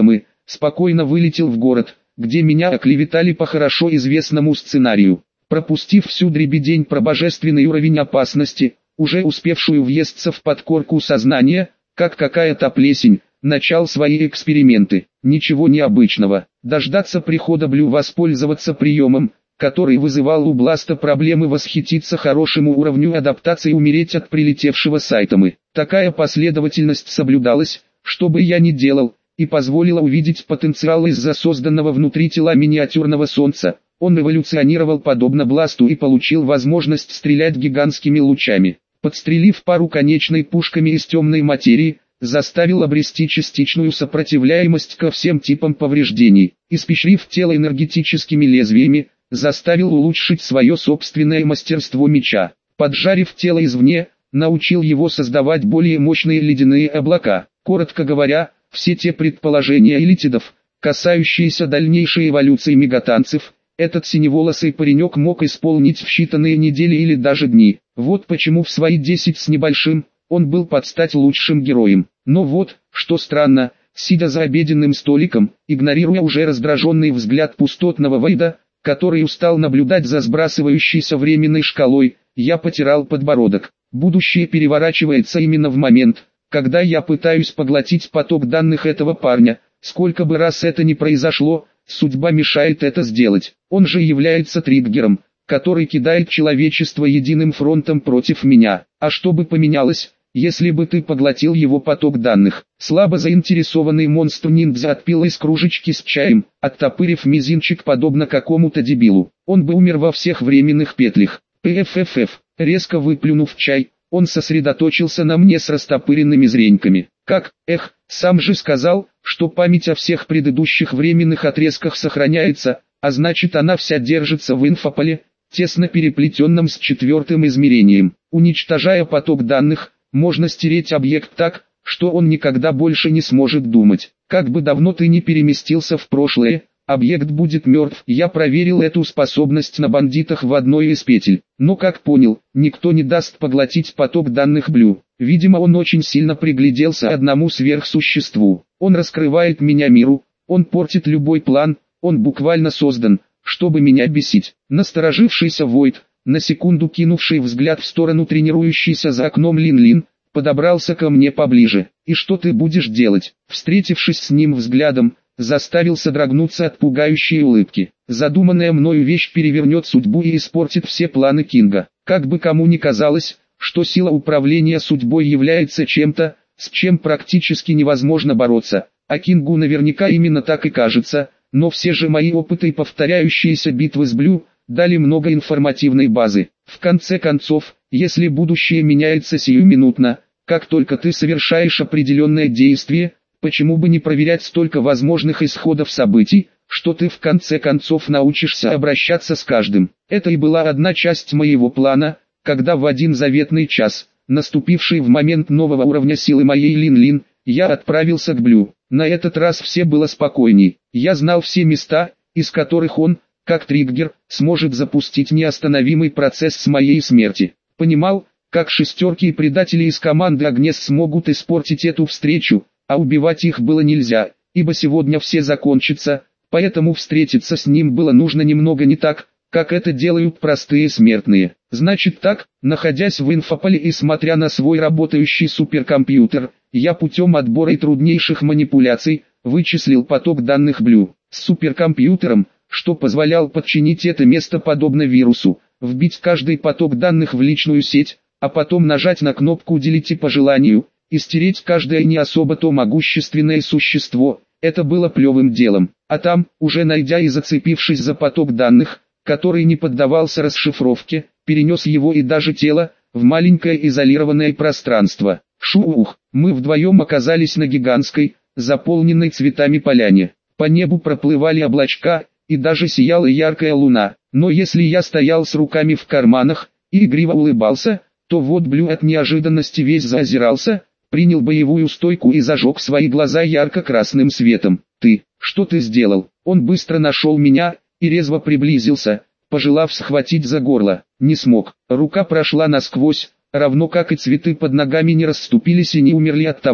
спокойно вылетел в город, где меня оклеветали по хорошо известному сценарию. Пропустив всю дребедень про божественный уровень опасности, уже успевшую въесться в подкорку сознания, как какая-то плесень, начал свои эксперименты. Ничего необычного. Дождаться прихода Блю, воспользоваться приемом, который вызывал у Бласта проблемы, восхититься хорошему уровню адаптации, умереть от прилетевшего сайтамы. Такая последовательность соблюдалась, что бы я ни делал, и позволила увидеть потенциал из-за созданного внутри тела миниатюрного солнца. Он эволюционировал подобно Бласту и получил возможность стрелять гигантскими лучами. Подстрелив пару конечной пушками из темной материи, заставил обрести частичную сопротивляемость ко всем типам повреждений. Испещрив тело энергетическими лезвиями, заставил улучшить свое собственное мастерство меча. Поджарив тело извне, научил его создавать более мощные ледяные облака. Коротко говоря, все те предположения элитидов, касающиеся дальнейшей эволюции мегатанцев, этот синеволосый паренек мог исполнить в считанные недели или даже дни. Вот почему в свои десять с небольшим, он был под стать лучшим героем. Но вот, что странно, сидя за обеденным столиком, игнорируя уже раздраженный взгляд пустотного Вейда, который устал наблюдать за сбрасывающейся временной шкалой, я потирал подбородок. Будущее переворачивается именно в момент, когда я пытаюсь поглотить поток данных этого парня. Сколько бы раз это ни произошло, судьба мешает это сделать. Он же является триггером, который кидает человечество единым фронтом против меня. А что бы поменялось, если бы ты поглотил его поток данных? Слабо заинтересованный монстр-ниндзя отпил из кружечки с чаем, оттопырив мизинчик подобно какому-то дебилу. Он бы умер во всех временных петлях. Пффф. Резко выплюнув чай, он сосредоточился на мне с растопыренными зреньками. Как, эх, сам же сказал, что память о всех предыдущих временных отрезках сохраняется, а значит она вся держится в инфополе, тесно переплетенном с четвертым измерением. Уничтожая поток данных, можно стереть объект так, что он никогда больше не сможет думать. Как бы давно ты ни переместился в прошлое, объект будет мертв. Я проверил эту способность на бандитах в одной из петель. Но как понял, никто не даст поглотить поток данных Блю. Видимо, он очень сильно пригляделся одному сверхсуществу. Он раскрывает меня миру, он портит любой план, он буквально создан, чтобы меня бесить. Насторожившийся Войд, на секунду кинувший взгляд в сторону тренирующейся за окном Лин-Лин, подобрался ко мне поближе. «И что ты будешь делать?» Встретившись с ним взглядом, заставил содрогнуться от пугающей улыбки. Задуманная мною вещь перевернет судьбу и испортит все планы Кинга. Как бы кому ни казалось, что сила управления судьбой является чем-то, с чем практически невозможно бороться, а Кингу наверняка именно так и кажется, но все же мои опыты и повторяющиеся битвы с Блю дали много информативной базы. В конце концов, если будущее меняется сиюминутно, как только ты совершаешь определенное действие, почему бы не проверять столько возможных исходов событий, что ты в конце концов научишься обращаться с каждым. Это и была одна часть моего плана, когда в один заветный час, наступивший в момент нового уровня силы моей Лин-Лин, я отправился к Блю. На этот раз все было спокойней. Я знал все места, из которых он, как триггер, сможет запустить неостановимый процесс с моей смерти. Понимал, как шестерки и предатели из команды Агнес смогут испортить эту встречу, а убивать их было нельзя, ибо сегодня все закончится, поэтому встретиться с ним было нужно немного не так, как это делают простые смертные. Значит так, находясь в инфополе и смотря на свой работающий суперкомпьютер, я путем отбора и труднейших манипуляций, вычислил поток данных Блю. С суперкомпьютером, что позволял подчинить это место подобно вирусу, вбить каждый поток данных в личную сеть, а потом нажать на кнопку «Делите по желанию», и стереть каждое не особо то могущественное существо. Это было плевым делом. А там, уже найдя и зацепившись за поток данных, который не поддавался расшифровке, перенес его и даже тело, в маленькое изолированное пространство. Шуух, мы вдвоем оказались на гигантской, заполненной цветами поляне. По небу проплывали облачка, и даже сияла яркая луна. Но если я стоял с руками в карманах, и игриво улыбался, то вот Блю от неожиданности весь заозирался, принял боевую стойку и зажег свои глаза ярко-красным светом. «Ты, что ты сделал?» Он быстро нашел меня, и резво приблизился, пожелав схватить за горло. Не смог, рука прошла насквозь, равно как и цветы под ногами не расступились и не умерли от того,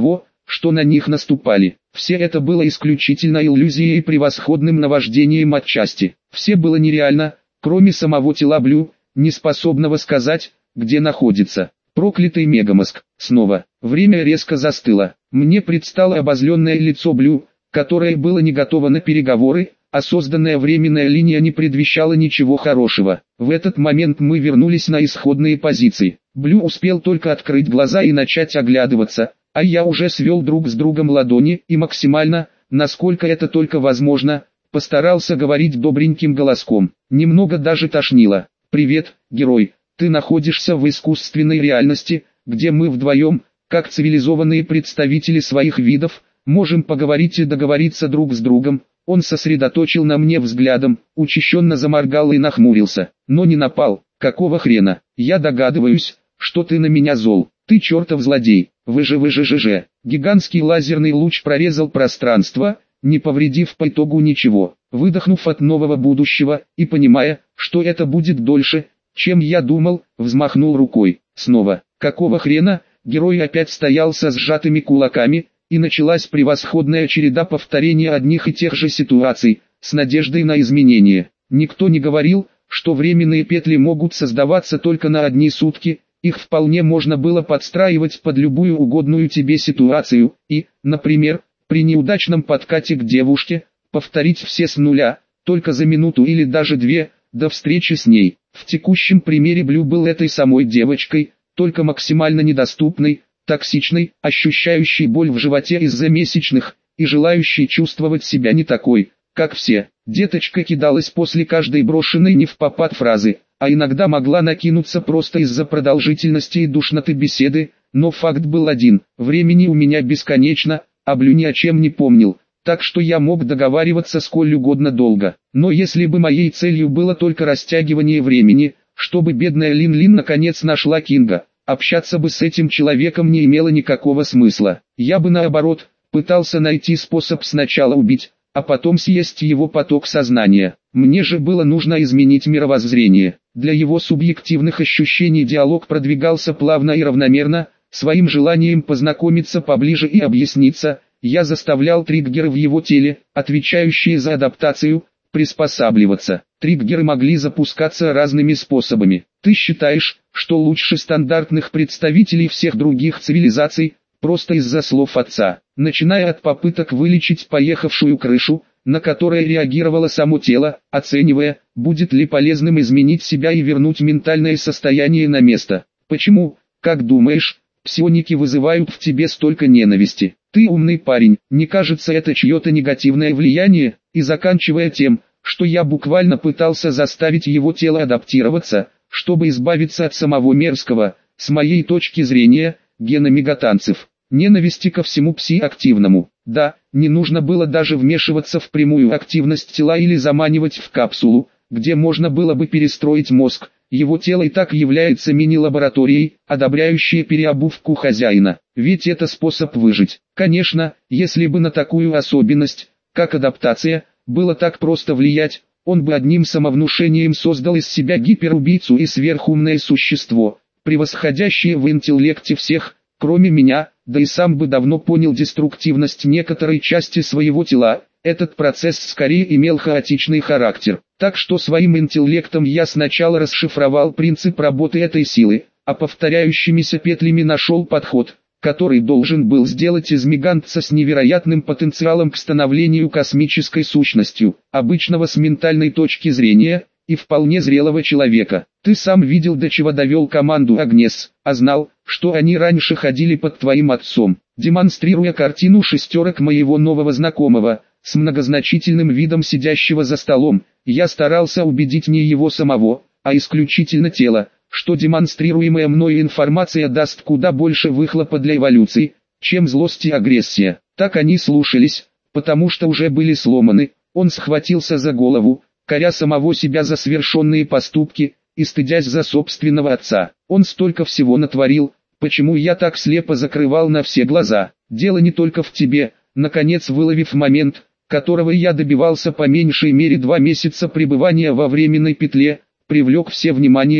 что на них наступали. Все это было исключительно иллюзией и превосходным наваждением отчасти. Все было нереально, кроме самого тела Блю, не способного сказать, где находится. Проклятый мегамозг. Снова. Время резко застыло. Мне предстало обозленное лицо Блю, которое было не готово на переговоры, а созданная временная линия не предвещала ничего хорошего. В этот момент мы вернулись на исходные позиции. Блю успел только открыть глаза и начать оглядываться, а я уже свел друг с другом ладони и максимально, насколько это только возможно, постарался говорить добреньким голоском. Немного даже тошнило. «Привет, герой, ты находишься в искусственной реальности, где мы вдвоем, как цивилизованные представители своих видов, можем поговорить и договориться друг с другом». Он сосредоточил на мне взглядом, учащенно заморгал и нахмурился, но не напал. «Какого хрена? Я догадываюсь, что ты на меня зол. Ты чертов злодей. Выжи-выжи-жи-жи». Гигантский лазерный луч прорезал пространство, не повредив по итогу ничего. Выдохнув от нового будущего и понимая, что это будет дольше, чем я думал, взмахнул рукой. Снова. «Какого хрена?» Герой опять стоял со сжатыми кулаками, и началась превосходная череда повторения одних и тех же ситуаций, с надеждой на изменения. Никто не говорил, что временные петли могут создаваться только на одни сутки, их вполне можно было подстраивать под любую угодную тебе ситуацию, и, например, при неудачном подкате к девушке, повторить все с нуля, только за минуту или даже две, до встречи с ней. В текущем примере Блю был этой самой девочкой, только максимально недоступной, токсичной, ощущающей боль в животе из-за месячных, и желающей чувствовать себя не такой, как все. Деточка кидалась после каждой брошенной невпопад фразы, а иногда могла накинуться просто из-за продолжительности и душноты беседы, но факт был один: времени у меня бесконечно, а Блю ни о чем не помнил, так что я мог договариваться сколь угодно долго. Но если бы моей целью было только растягивание времени, чтобы бедная Лин-Лин наконец нашла Кинга, общаться бы с этим человеком не имело никакого смысла. Я бы наоборот, пытался найти способ сначала убить, а потом съесть его поток сознания. Мне же было нужно изменить мировоззрение. Для его субъективных ощущений диалог продвигался плавно и равномерно, своим желанием познакомиться поближе и объясниться, я заставлял триггеры в его теле, отвечающие за адаптацию, приспосабливаться. Триггеры могли запускаться разными способами. Ты считаешь, что лучше стандартных представителей всех других цивилизаций, просто из-за слов отца, начиная от попыток вылечить поехавшую крышу, на которое реагировало само тело, оценивая, будет ли полезным изменить себя и вернуть ментальное состояние на место. Почему, как думаешь, псионики вызывают в тебе столько ненависти? Ты умный парень, не кажется это чье-то негативное влияние? И заканчивая тем, что я буквально пытался заставить его тело адаптироваться, чтобы избавиться от самого мерзкого, с моей точки зрения, гена мегатанцев. Ненависти ко всему пси-активному. Да, не нужно было даже вмешиваться в прямую активность тела или заманивать в капсулу, где можно было бы перестроить мозг. Его тело и так является мини-лабораторией, одобряющей переобувку хозяина. Ведь это способ выжить. Конечно, если бы на такую особенность, как адаптация, было так просто влиять, он бы одним самовнушением создал из себя гиперубийцу и сверхумное существо, превосходящее в интеллекте всех, кроме меня, да и сам бы давно понял деструктивность некоторой части своего тела. Этот процесс скорее имел хаотичный характер. Так что своим интеллектом я сначала расшифровал принцип работы этой силы, а повторяющимися петлями нашел подход, который должен был сделать из мегантца с невероятным потенциалом к становлению космической сущностью, обычного с ментальной точки зрения, и вполне зрелого человека. Ты сам видел, до чего довел команду Агнес, а знал, что они раньше ходили под твоим отцом. Демонстрируя картину шестерок моего нового знакомого, с многозначительным видом сидящего за столом, я старался убедить не его самого, а исключительно тело, что демонстрируемая мною информация даст куда больше выхлопа для эволюции, чем злость и агрессия. Так они слушались, потому что уже были сломаны. Он схватился за голову, коря самого себя за совершенные поступки, и стыдясь за собственного отца. Он столько всего натворил, почему я так слепо закрывал на все глаза? Дело не только в тебе. Наконец, выловив момент, которого я добивался по меньшей мере два месяца пребывания во временной петле, привлек все внимание Блю.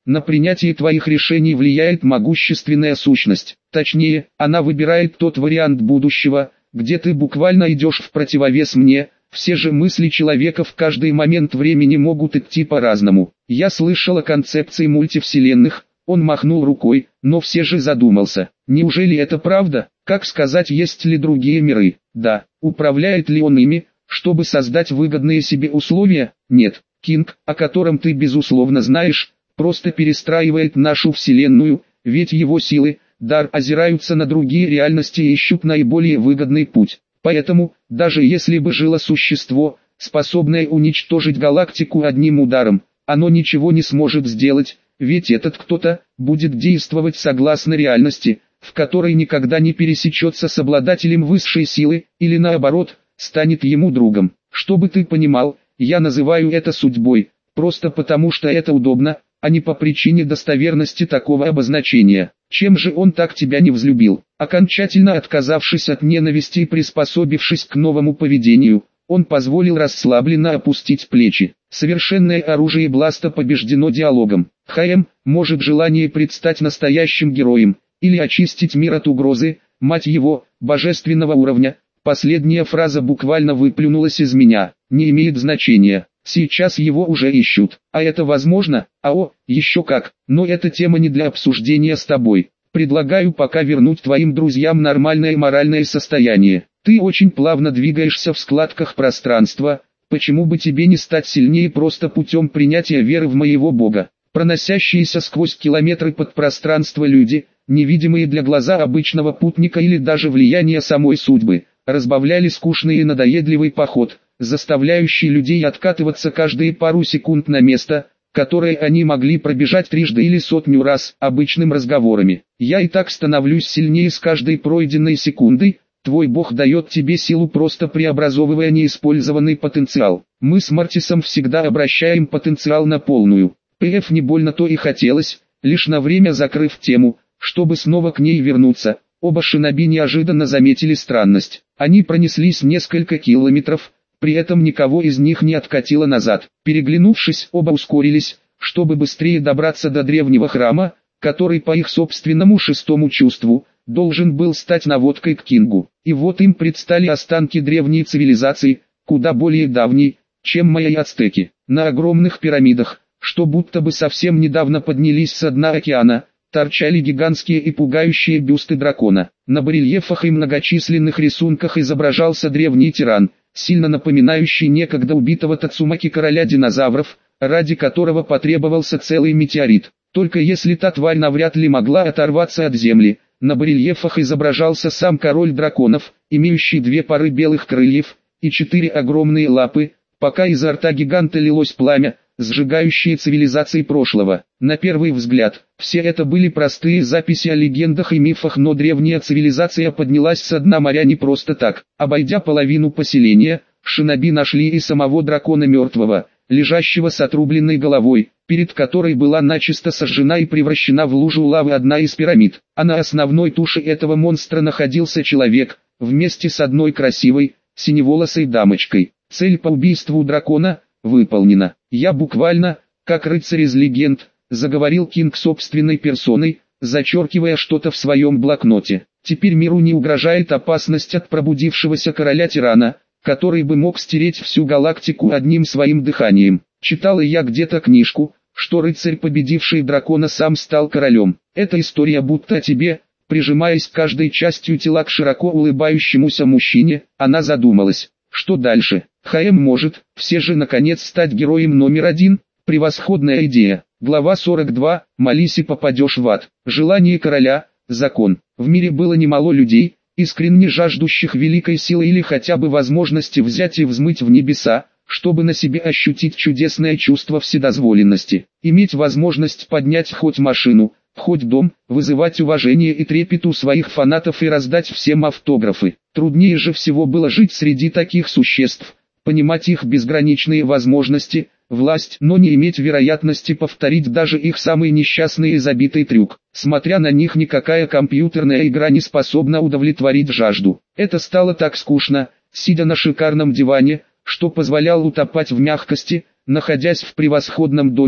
На принятие твоих решений влияет могущественная сущность. Точнее, она выбирает тот вариант будущего, где ты буквально идешь в противовес мне. Все же мысли человека в каждый момент времени могут идти по-разному. Я слышал о концепции мультивселенных. Он махнул рукой, но все же задумался. Неужели это правда? Как сказать, есть ли другие миры? Да. Управляет ли он ими, чтобы создать выгодные себе условия? Нет. Кинг, о котором ты безусловно знаешь, просто перестраивает нашу вселенную, ведь его силы, дар озираются на другие реальности и ищут наиболее выгодный путь. Поэтому, даже если бы жило существо, способное уничтожить галактику одним ударом, оно ничего не сможет сделать, ведь этот кто-то будет действовать согласно реальности, в которой никогда не пересечется с обладателем высшей силы, или наоборот, станет ему другом. Чтобы ты понимал, я называю это судьбой, просто потому что это удобно, а не по причине достоверности такого обозначения. Чем же он так тебя не взлюбил? Окончательно отказавшись от ненависти и приспособившись к новому поведению, он позволил расслабленно опустить плечи. Совершенное оружие Бласта побеждено диалогом. ХМ, может желание предстать настоящим героем, или очистить мир от угрозы, мать его, божественного уровня. Последняя фраза буквально выплюнулась из меня. Не имеет значения. Сейчас его уже ищут. А это возможно? А о, еще как. Но эта тема не для обсуждения с тобой. Предлагаю пока вернуть твоим друзьям нормальное моральное состояние. Ты очень плавно двигаешься в складках пространства. Почему бы тебе не стать сильнее просто путем принятия веры в моего Бога? Проносящиеся сквозь километры подпространства люди, невидимые для глаза обычного путника или даже влияния самой судьбы, разбавляли скучный и надоедливый поход, заставляющий людей откатываться каждые пару секунд на место, которое они могли пробежать трижды или сотню раз обычным разговорами. Я и так становлюсь сильнее с каждой пройденной секундой. Твой Бог дает тебе силу, просто преобразовывая неиспользованный потенциал. Мы с Мартисом всегда обращаем потенциал на полную. ПФ не больно то и хотелось, лишь на время закрыв тему, чтобы снова к ней вернуться. Оба шиноби неожиданно заметили странность. Они пронеслись несколько километров, при этом никого из них не откатило назад. Переглянувшись, оба ускорились, чтобы быстрее добраться до древнего храма, который по их собственному шестому чувству должен был стать наводкой к Кингу. И вот им предстали останки древней цивилизации, куда более давней, чем майя и ацтеки. На огромных пирамидах, что будто бы совсем недавно поднялись со дна океана, торчали гигантские и пугающие бюсты дракона. На барельефах и многочисленных рисунках изображался древний тиран, сильно напоминающий некогда убитого Тацумаки, короля динозавров, ради которого потребовался целый метеорит. Только если та тварь навряд ли могла оторваться от земли. На барельефах изображался сам король драконов, имеющий две пары белых крыльев и четыре огромные лапы, пока изо рта гиганта лилось пламя, сжигающее цивилизации прошлого. На первый взгляд, все это были простые записи о легендах и мифах, но древняя цивилизация поднялась со дна моря не просто так. Обойдя половину поселения, шиноби нашли и самого дракона мертвого, лежащего с отрубленной головой, перед которой была начисто сожжена и превращена в лужу лавы одна из пирамид. А на основной туше этого монстра находился человек, вместе с одной красивой, синеволосой дамочкой. Цель по убийству дракона выполнена. Я буквально, как рыцарь из легенд, заговорил Кинг собственной персоной, зачеркивая что-то в своем блокноте. Теперь миру не угрожает опасность от пробудившегося короля-тирана, который бы мог стереть всю галактику одним своим дыханием. Читал и я где-то книжку, что рыцарь, победивший дракона, сам стал королем. Эта история будто о тебе. Прижимаясь каждой частью тела к широко улыбающемуся мужчине, она задумалась. Что дальше? ХМ может, все же наконец стать героем номер один? Превосходная идея. Глава сорок два. Молись и попадешь в ад. Желание короля, закон. В мире было немало людей, искренне жаждущих великой силы или хотя бы возможности взять и взмыть в небеса, чтобы на себе ощутить чудесное чувство вседозволенности. Иметь возможность поднять хоть машину, хоть дом, вызывать уважение и трепет у своих фанатов и раздать всем автографы. Труднее же всего было жить среди таких существ, понимать их безграничные возможности, власть, но не иметь вероятности повторить даже их самый несчастный и забитый трюк. Смотря на них, никакая компьютерная игра не способна удовлетворить жажду. Это стало так скучно, сидя на шикарном диване, что позволял утопать в мягкости, находясь в превосходном доме,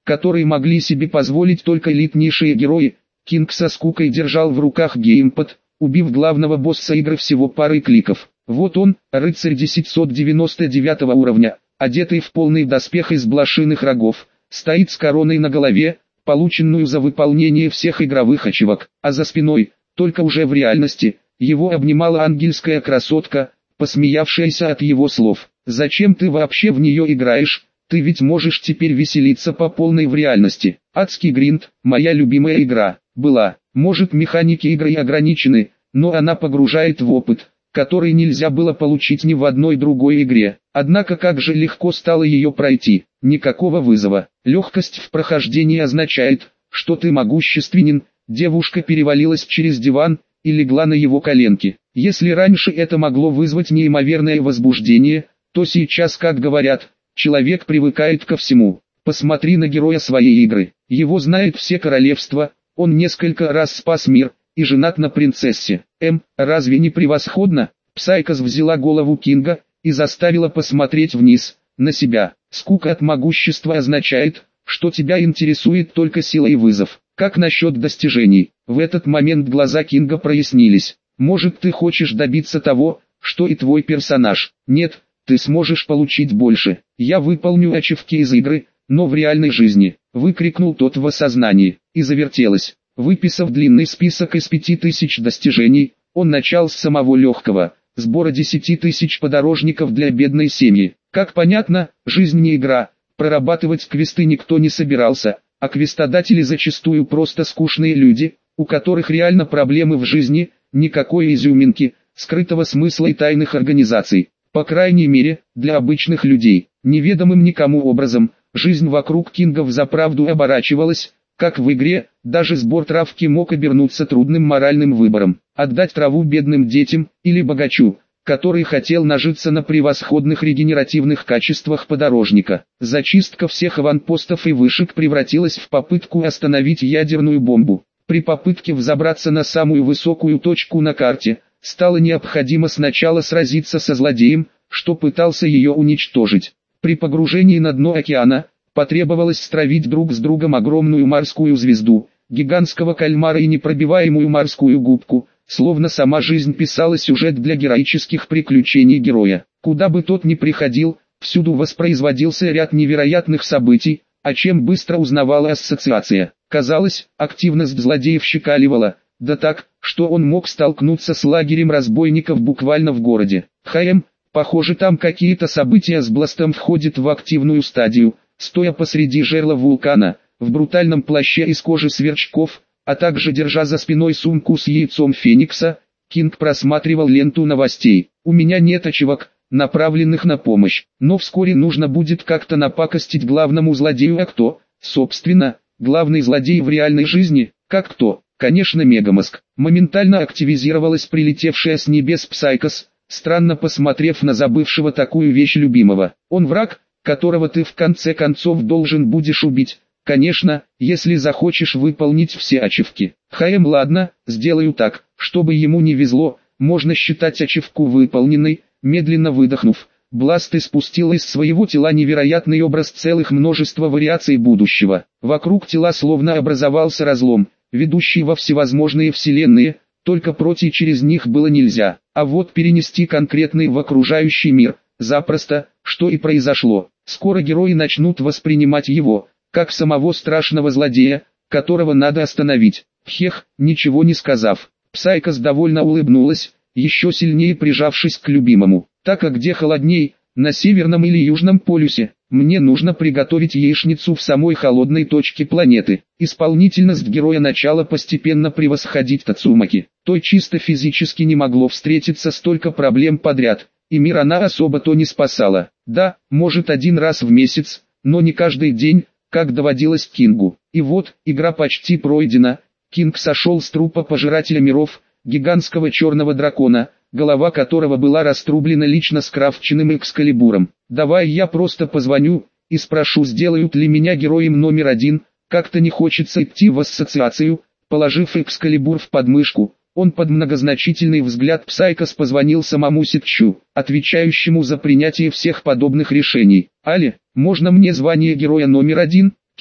который могли себе позволить только элитнейшие герои. Кинг со скукой держал в руках геймпад, убив главного босса игры всего парой кликов. Вот он, рыцарь девятьсот девяносто девятого уровня, одетый в полный доспех из блошиных рогов, стоит с короной на голове, полученную за выполнение всех игровых ачивок, а за спиной, только уже в реальности, его обнимала ангельская красотка, посмеявшаяся от его слов. «Зачем ты вообще в нее играешь? Ты ведь можешь теперь веселиться по полной в реальности». Адский гринд, моя любимая игра, была. Может, механики игры и ограничены, но она погружает в опыт, который нельзя было получить ни в одной другой игре. Однако как же легко стало ее пройти. Никакого вызова. Легкость в прохождении означает, что ты могущественен. Девушка перевалилась через диван и легла на его коленки. Если раньше это могло вызвать неимоверное возбуждение, то сейчас, как говорят, человек привыкает ко всему. Посмотри на героя своей игры. Его знает все королевства, он несколько раз спас мир и женат на принцессе. Эм, разве не превосходно? Псайкос взяла голову Кинга и заставила посмотреть вниз, на себя. Скука от могущества означает, что тебя интересует только сила и вызов. Как насчет достижений? В этот момент глаза Кинга прояснились. Может, ты хочешь добиться того, что и твой персонаж? Нет, ты сможешь получить больше. Я выполню ачивки из игры, но в реальной жизни. Выкрикнул тот в осознании, и завертелось. Выписав длинный список из пяти тысяч достижений, он начал с самого легкого, сбора десяти тысяч подорожников для бедной семьи. Как понятно, жизнь не игра, прорабатывать квесты никто не собирался, а квестодатели зачастую просто скучные люди, у которых реально проблемы в жизни, никакой изюминки, скрытого смысла и тайных организаций. По крайней мере, для обычных людей, неведомым никому образом, жизнь вокруг Кинга взаправду оборачивалась, как в игре, даже сбор травки мог обернуться трудным моральным выбором. Отдать траву бедным детям, или богачу, который хотел нажиться на превосходных регенеративных качествах подорожника. Зачистка всех аванпостов и вышек превратилась в попытку остановить ядерную бомбу. При попытке взобраться на самую высокую точку на карте, стало необходимо сначала сразиться со злодеем, что пытался ее уничтожить. При погружении на дно океана, потребовалось стравить друг с другом огромную морскую звезду, гигантского кальмара и непробиваемую морскую губку, словно сама жизнь писала сюжет для героических приключений героя. Куда бы тот ни приходил, всюду воспроизводился ряд невероятных событий, о чем быстро узнавала ассоциация. Казалось, активность злодеев щекаливала, да так, что он мог столкнуться с лагерем разбойников буквально в городе. Хм, похоже, там какие-то события с Бластом входят в активную стадию. Стоя посреди жерла вулкана, в брутальном плаще из кожи сверчков, а также держа за спиной сумку с яйцом Феникса, Кинг просматривал ленту новостей. У меня нет ачивок, направленных на помощь, но вскоре нужно будет как-то напакостить главному злодею. А кто, собственно, главный злодей в реальной жизни? Как кто? Конечно, Мегамозг. Моментально активизировалась прилетевшая с небес Псайкос, странно посмотрев на забывшего такую вещь любимого. Он враг, которого ты в конце концов должен будешь убить. Конечно, если захочешь выполнить все ачивки. Хм, ладно, сделаю так, чтобы ему не везло, можно считать ачивку выполненной. Медленно выдохнув, Бласт испустил из своего тела невероятный образ целых множества вариаций будущего. Вокруг тела словно образовался разлом, ведущий во всевозможные вселенные, только пройти через них было нельзя. А вот перенести конкретный в окружающий мир, запросто, что и произошло. Скоро герои начнут воспринимать его, как самого страшного злодея, которого надо остановить. Хех, ничего не сказав, Псайкос довольно улыбнулась, еще сильнее прижавшись к любимому. Так, а где холодней, на северном или южном полюсе? Мне нужно приготовить яичницу в самой холодной точке планеты. Исполнительность героя начала постепенно превосходить Тацумаки. Той чисто физически не могло встретиться столько проблем подряд, и мир она особо-то не спасала. Да, может один раз в месяц, но не каждый день, как доводилось Кингу. И вот, игра почти пройдена. Кинг сошел с трупа пожирателя миров, гигантского черного дракона, голова которого была раструблена лично скрафченным экскалибуром. Давай я просто позвоню и спрошу, сделают ли меня героем номер один. Как-то не хочется идти в ассоциацию. Положив экскалибур в подмышку, он под многозначительный взгляд Псайкос позвонил самому Ситчу, отвечающему за принятие всех подобных решений. «Али, можно мне звание героя номер один?»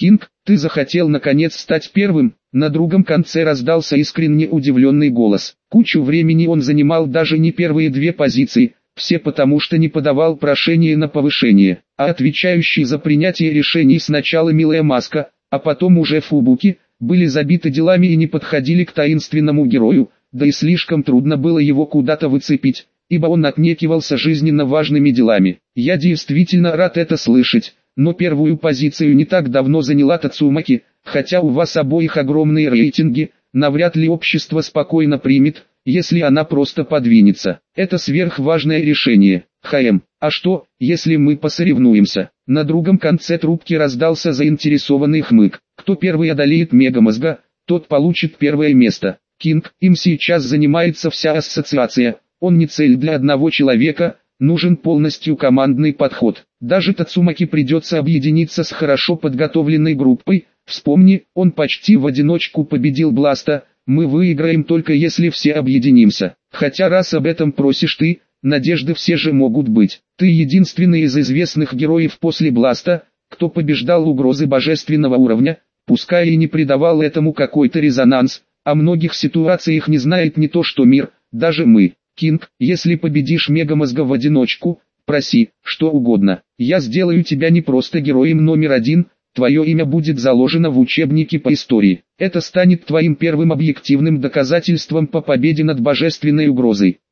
Кинг, ты захотел наконец стать первым? На другом конце раздался искренне удивленный голос. Кучу времени он занимал даже не первые две позиции, все потому что не подавал прошение на повышение, а отвечающий за принятие решений сначала милая Маска, а потом уже Фубуки, были забиты делами и не подходили к таинственному герою, да и слишком трудно было его куда-то выцепить, ибо он отнекивался жизненно важными делами. Я действительно рад это слышать, но первую позицию не так давно заняла Тацумаки, хотя у вас обоих огромные рейтинги, навряд ли общество спокойно примет, если она просто подвинется. Это сверхважное решение. ХМ, а что, если мы посоревнуемся? На другом конце трубки раздался заинтересованный хмык. Кто первый одолеет Мегамозга, тот получит первое место. Кинг, им сейчас занимается вся ассоциация, он не цель для одного человека, нужен полностью командный подход. Даже Тацумаки придется объединиться с хорошо подготовленной группой. Вспомни, он почти в одиночку победил Бласта, мы выиграем только если все объединимся. Хотя раз об этом просишь ты, надежды все же могут быть. Ты единственный из известных героев после Бласта, кто побеждал угрозы божественного уровня, пускай и не придавал этому какой-то резонанс, о многих ситуациях не знает не то что мир, даже мы. Кинг, если победишь Мегамозга в одиночку, проси, что угодно. Я сделаю тебя не просто героем номер один, твое имя будет заложено в учебнике по истории. Это станет твоим первым объективным доказательством по победе над божественной угрозой.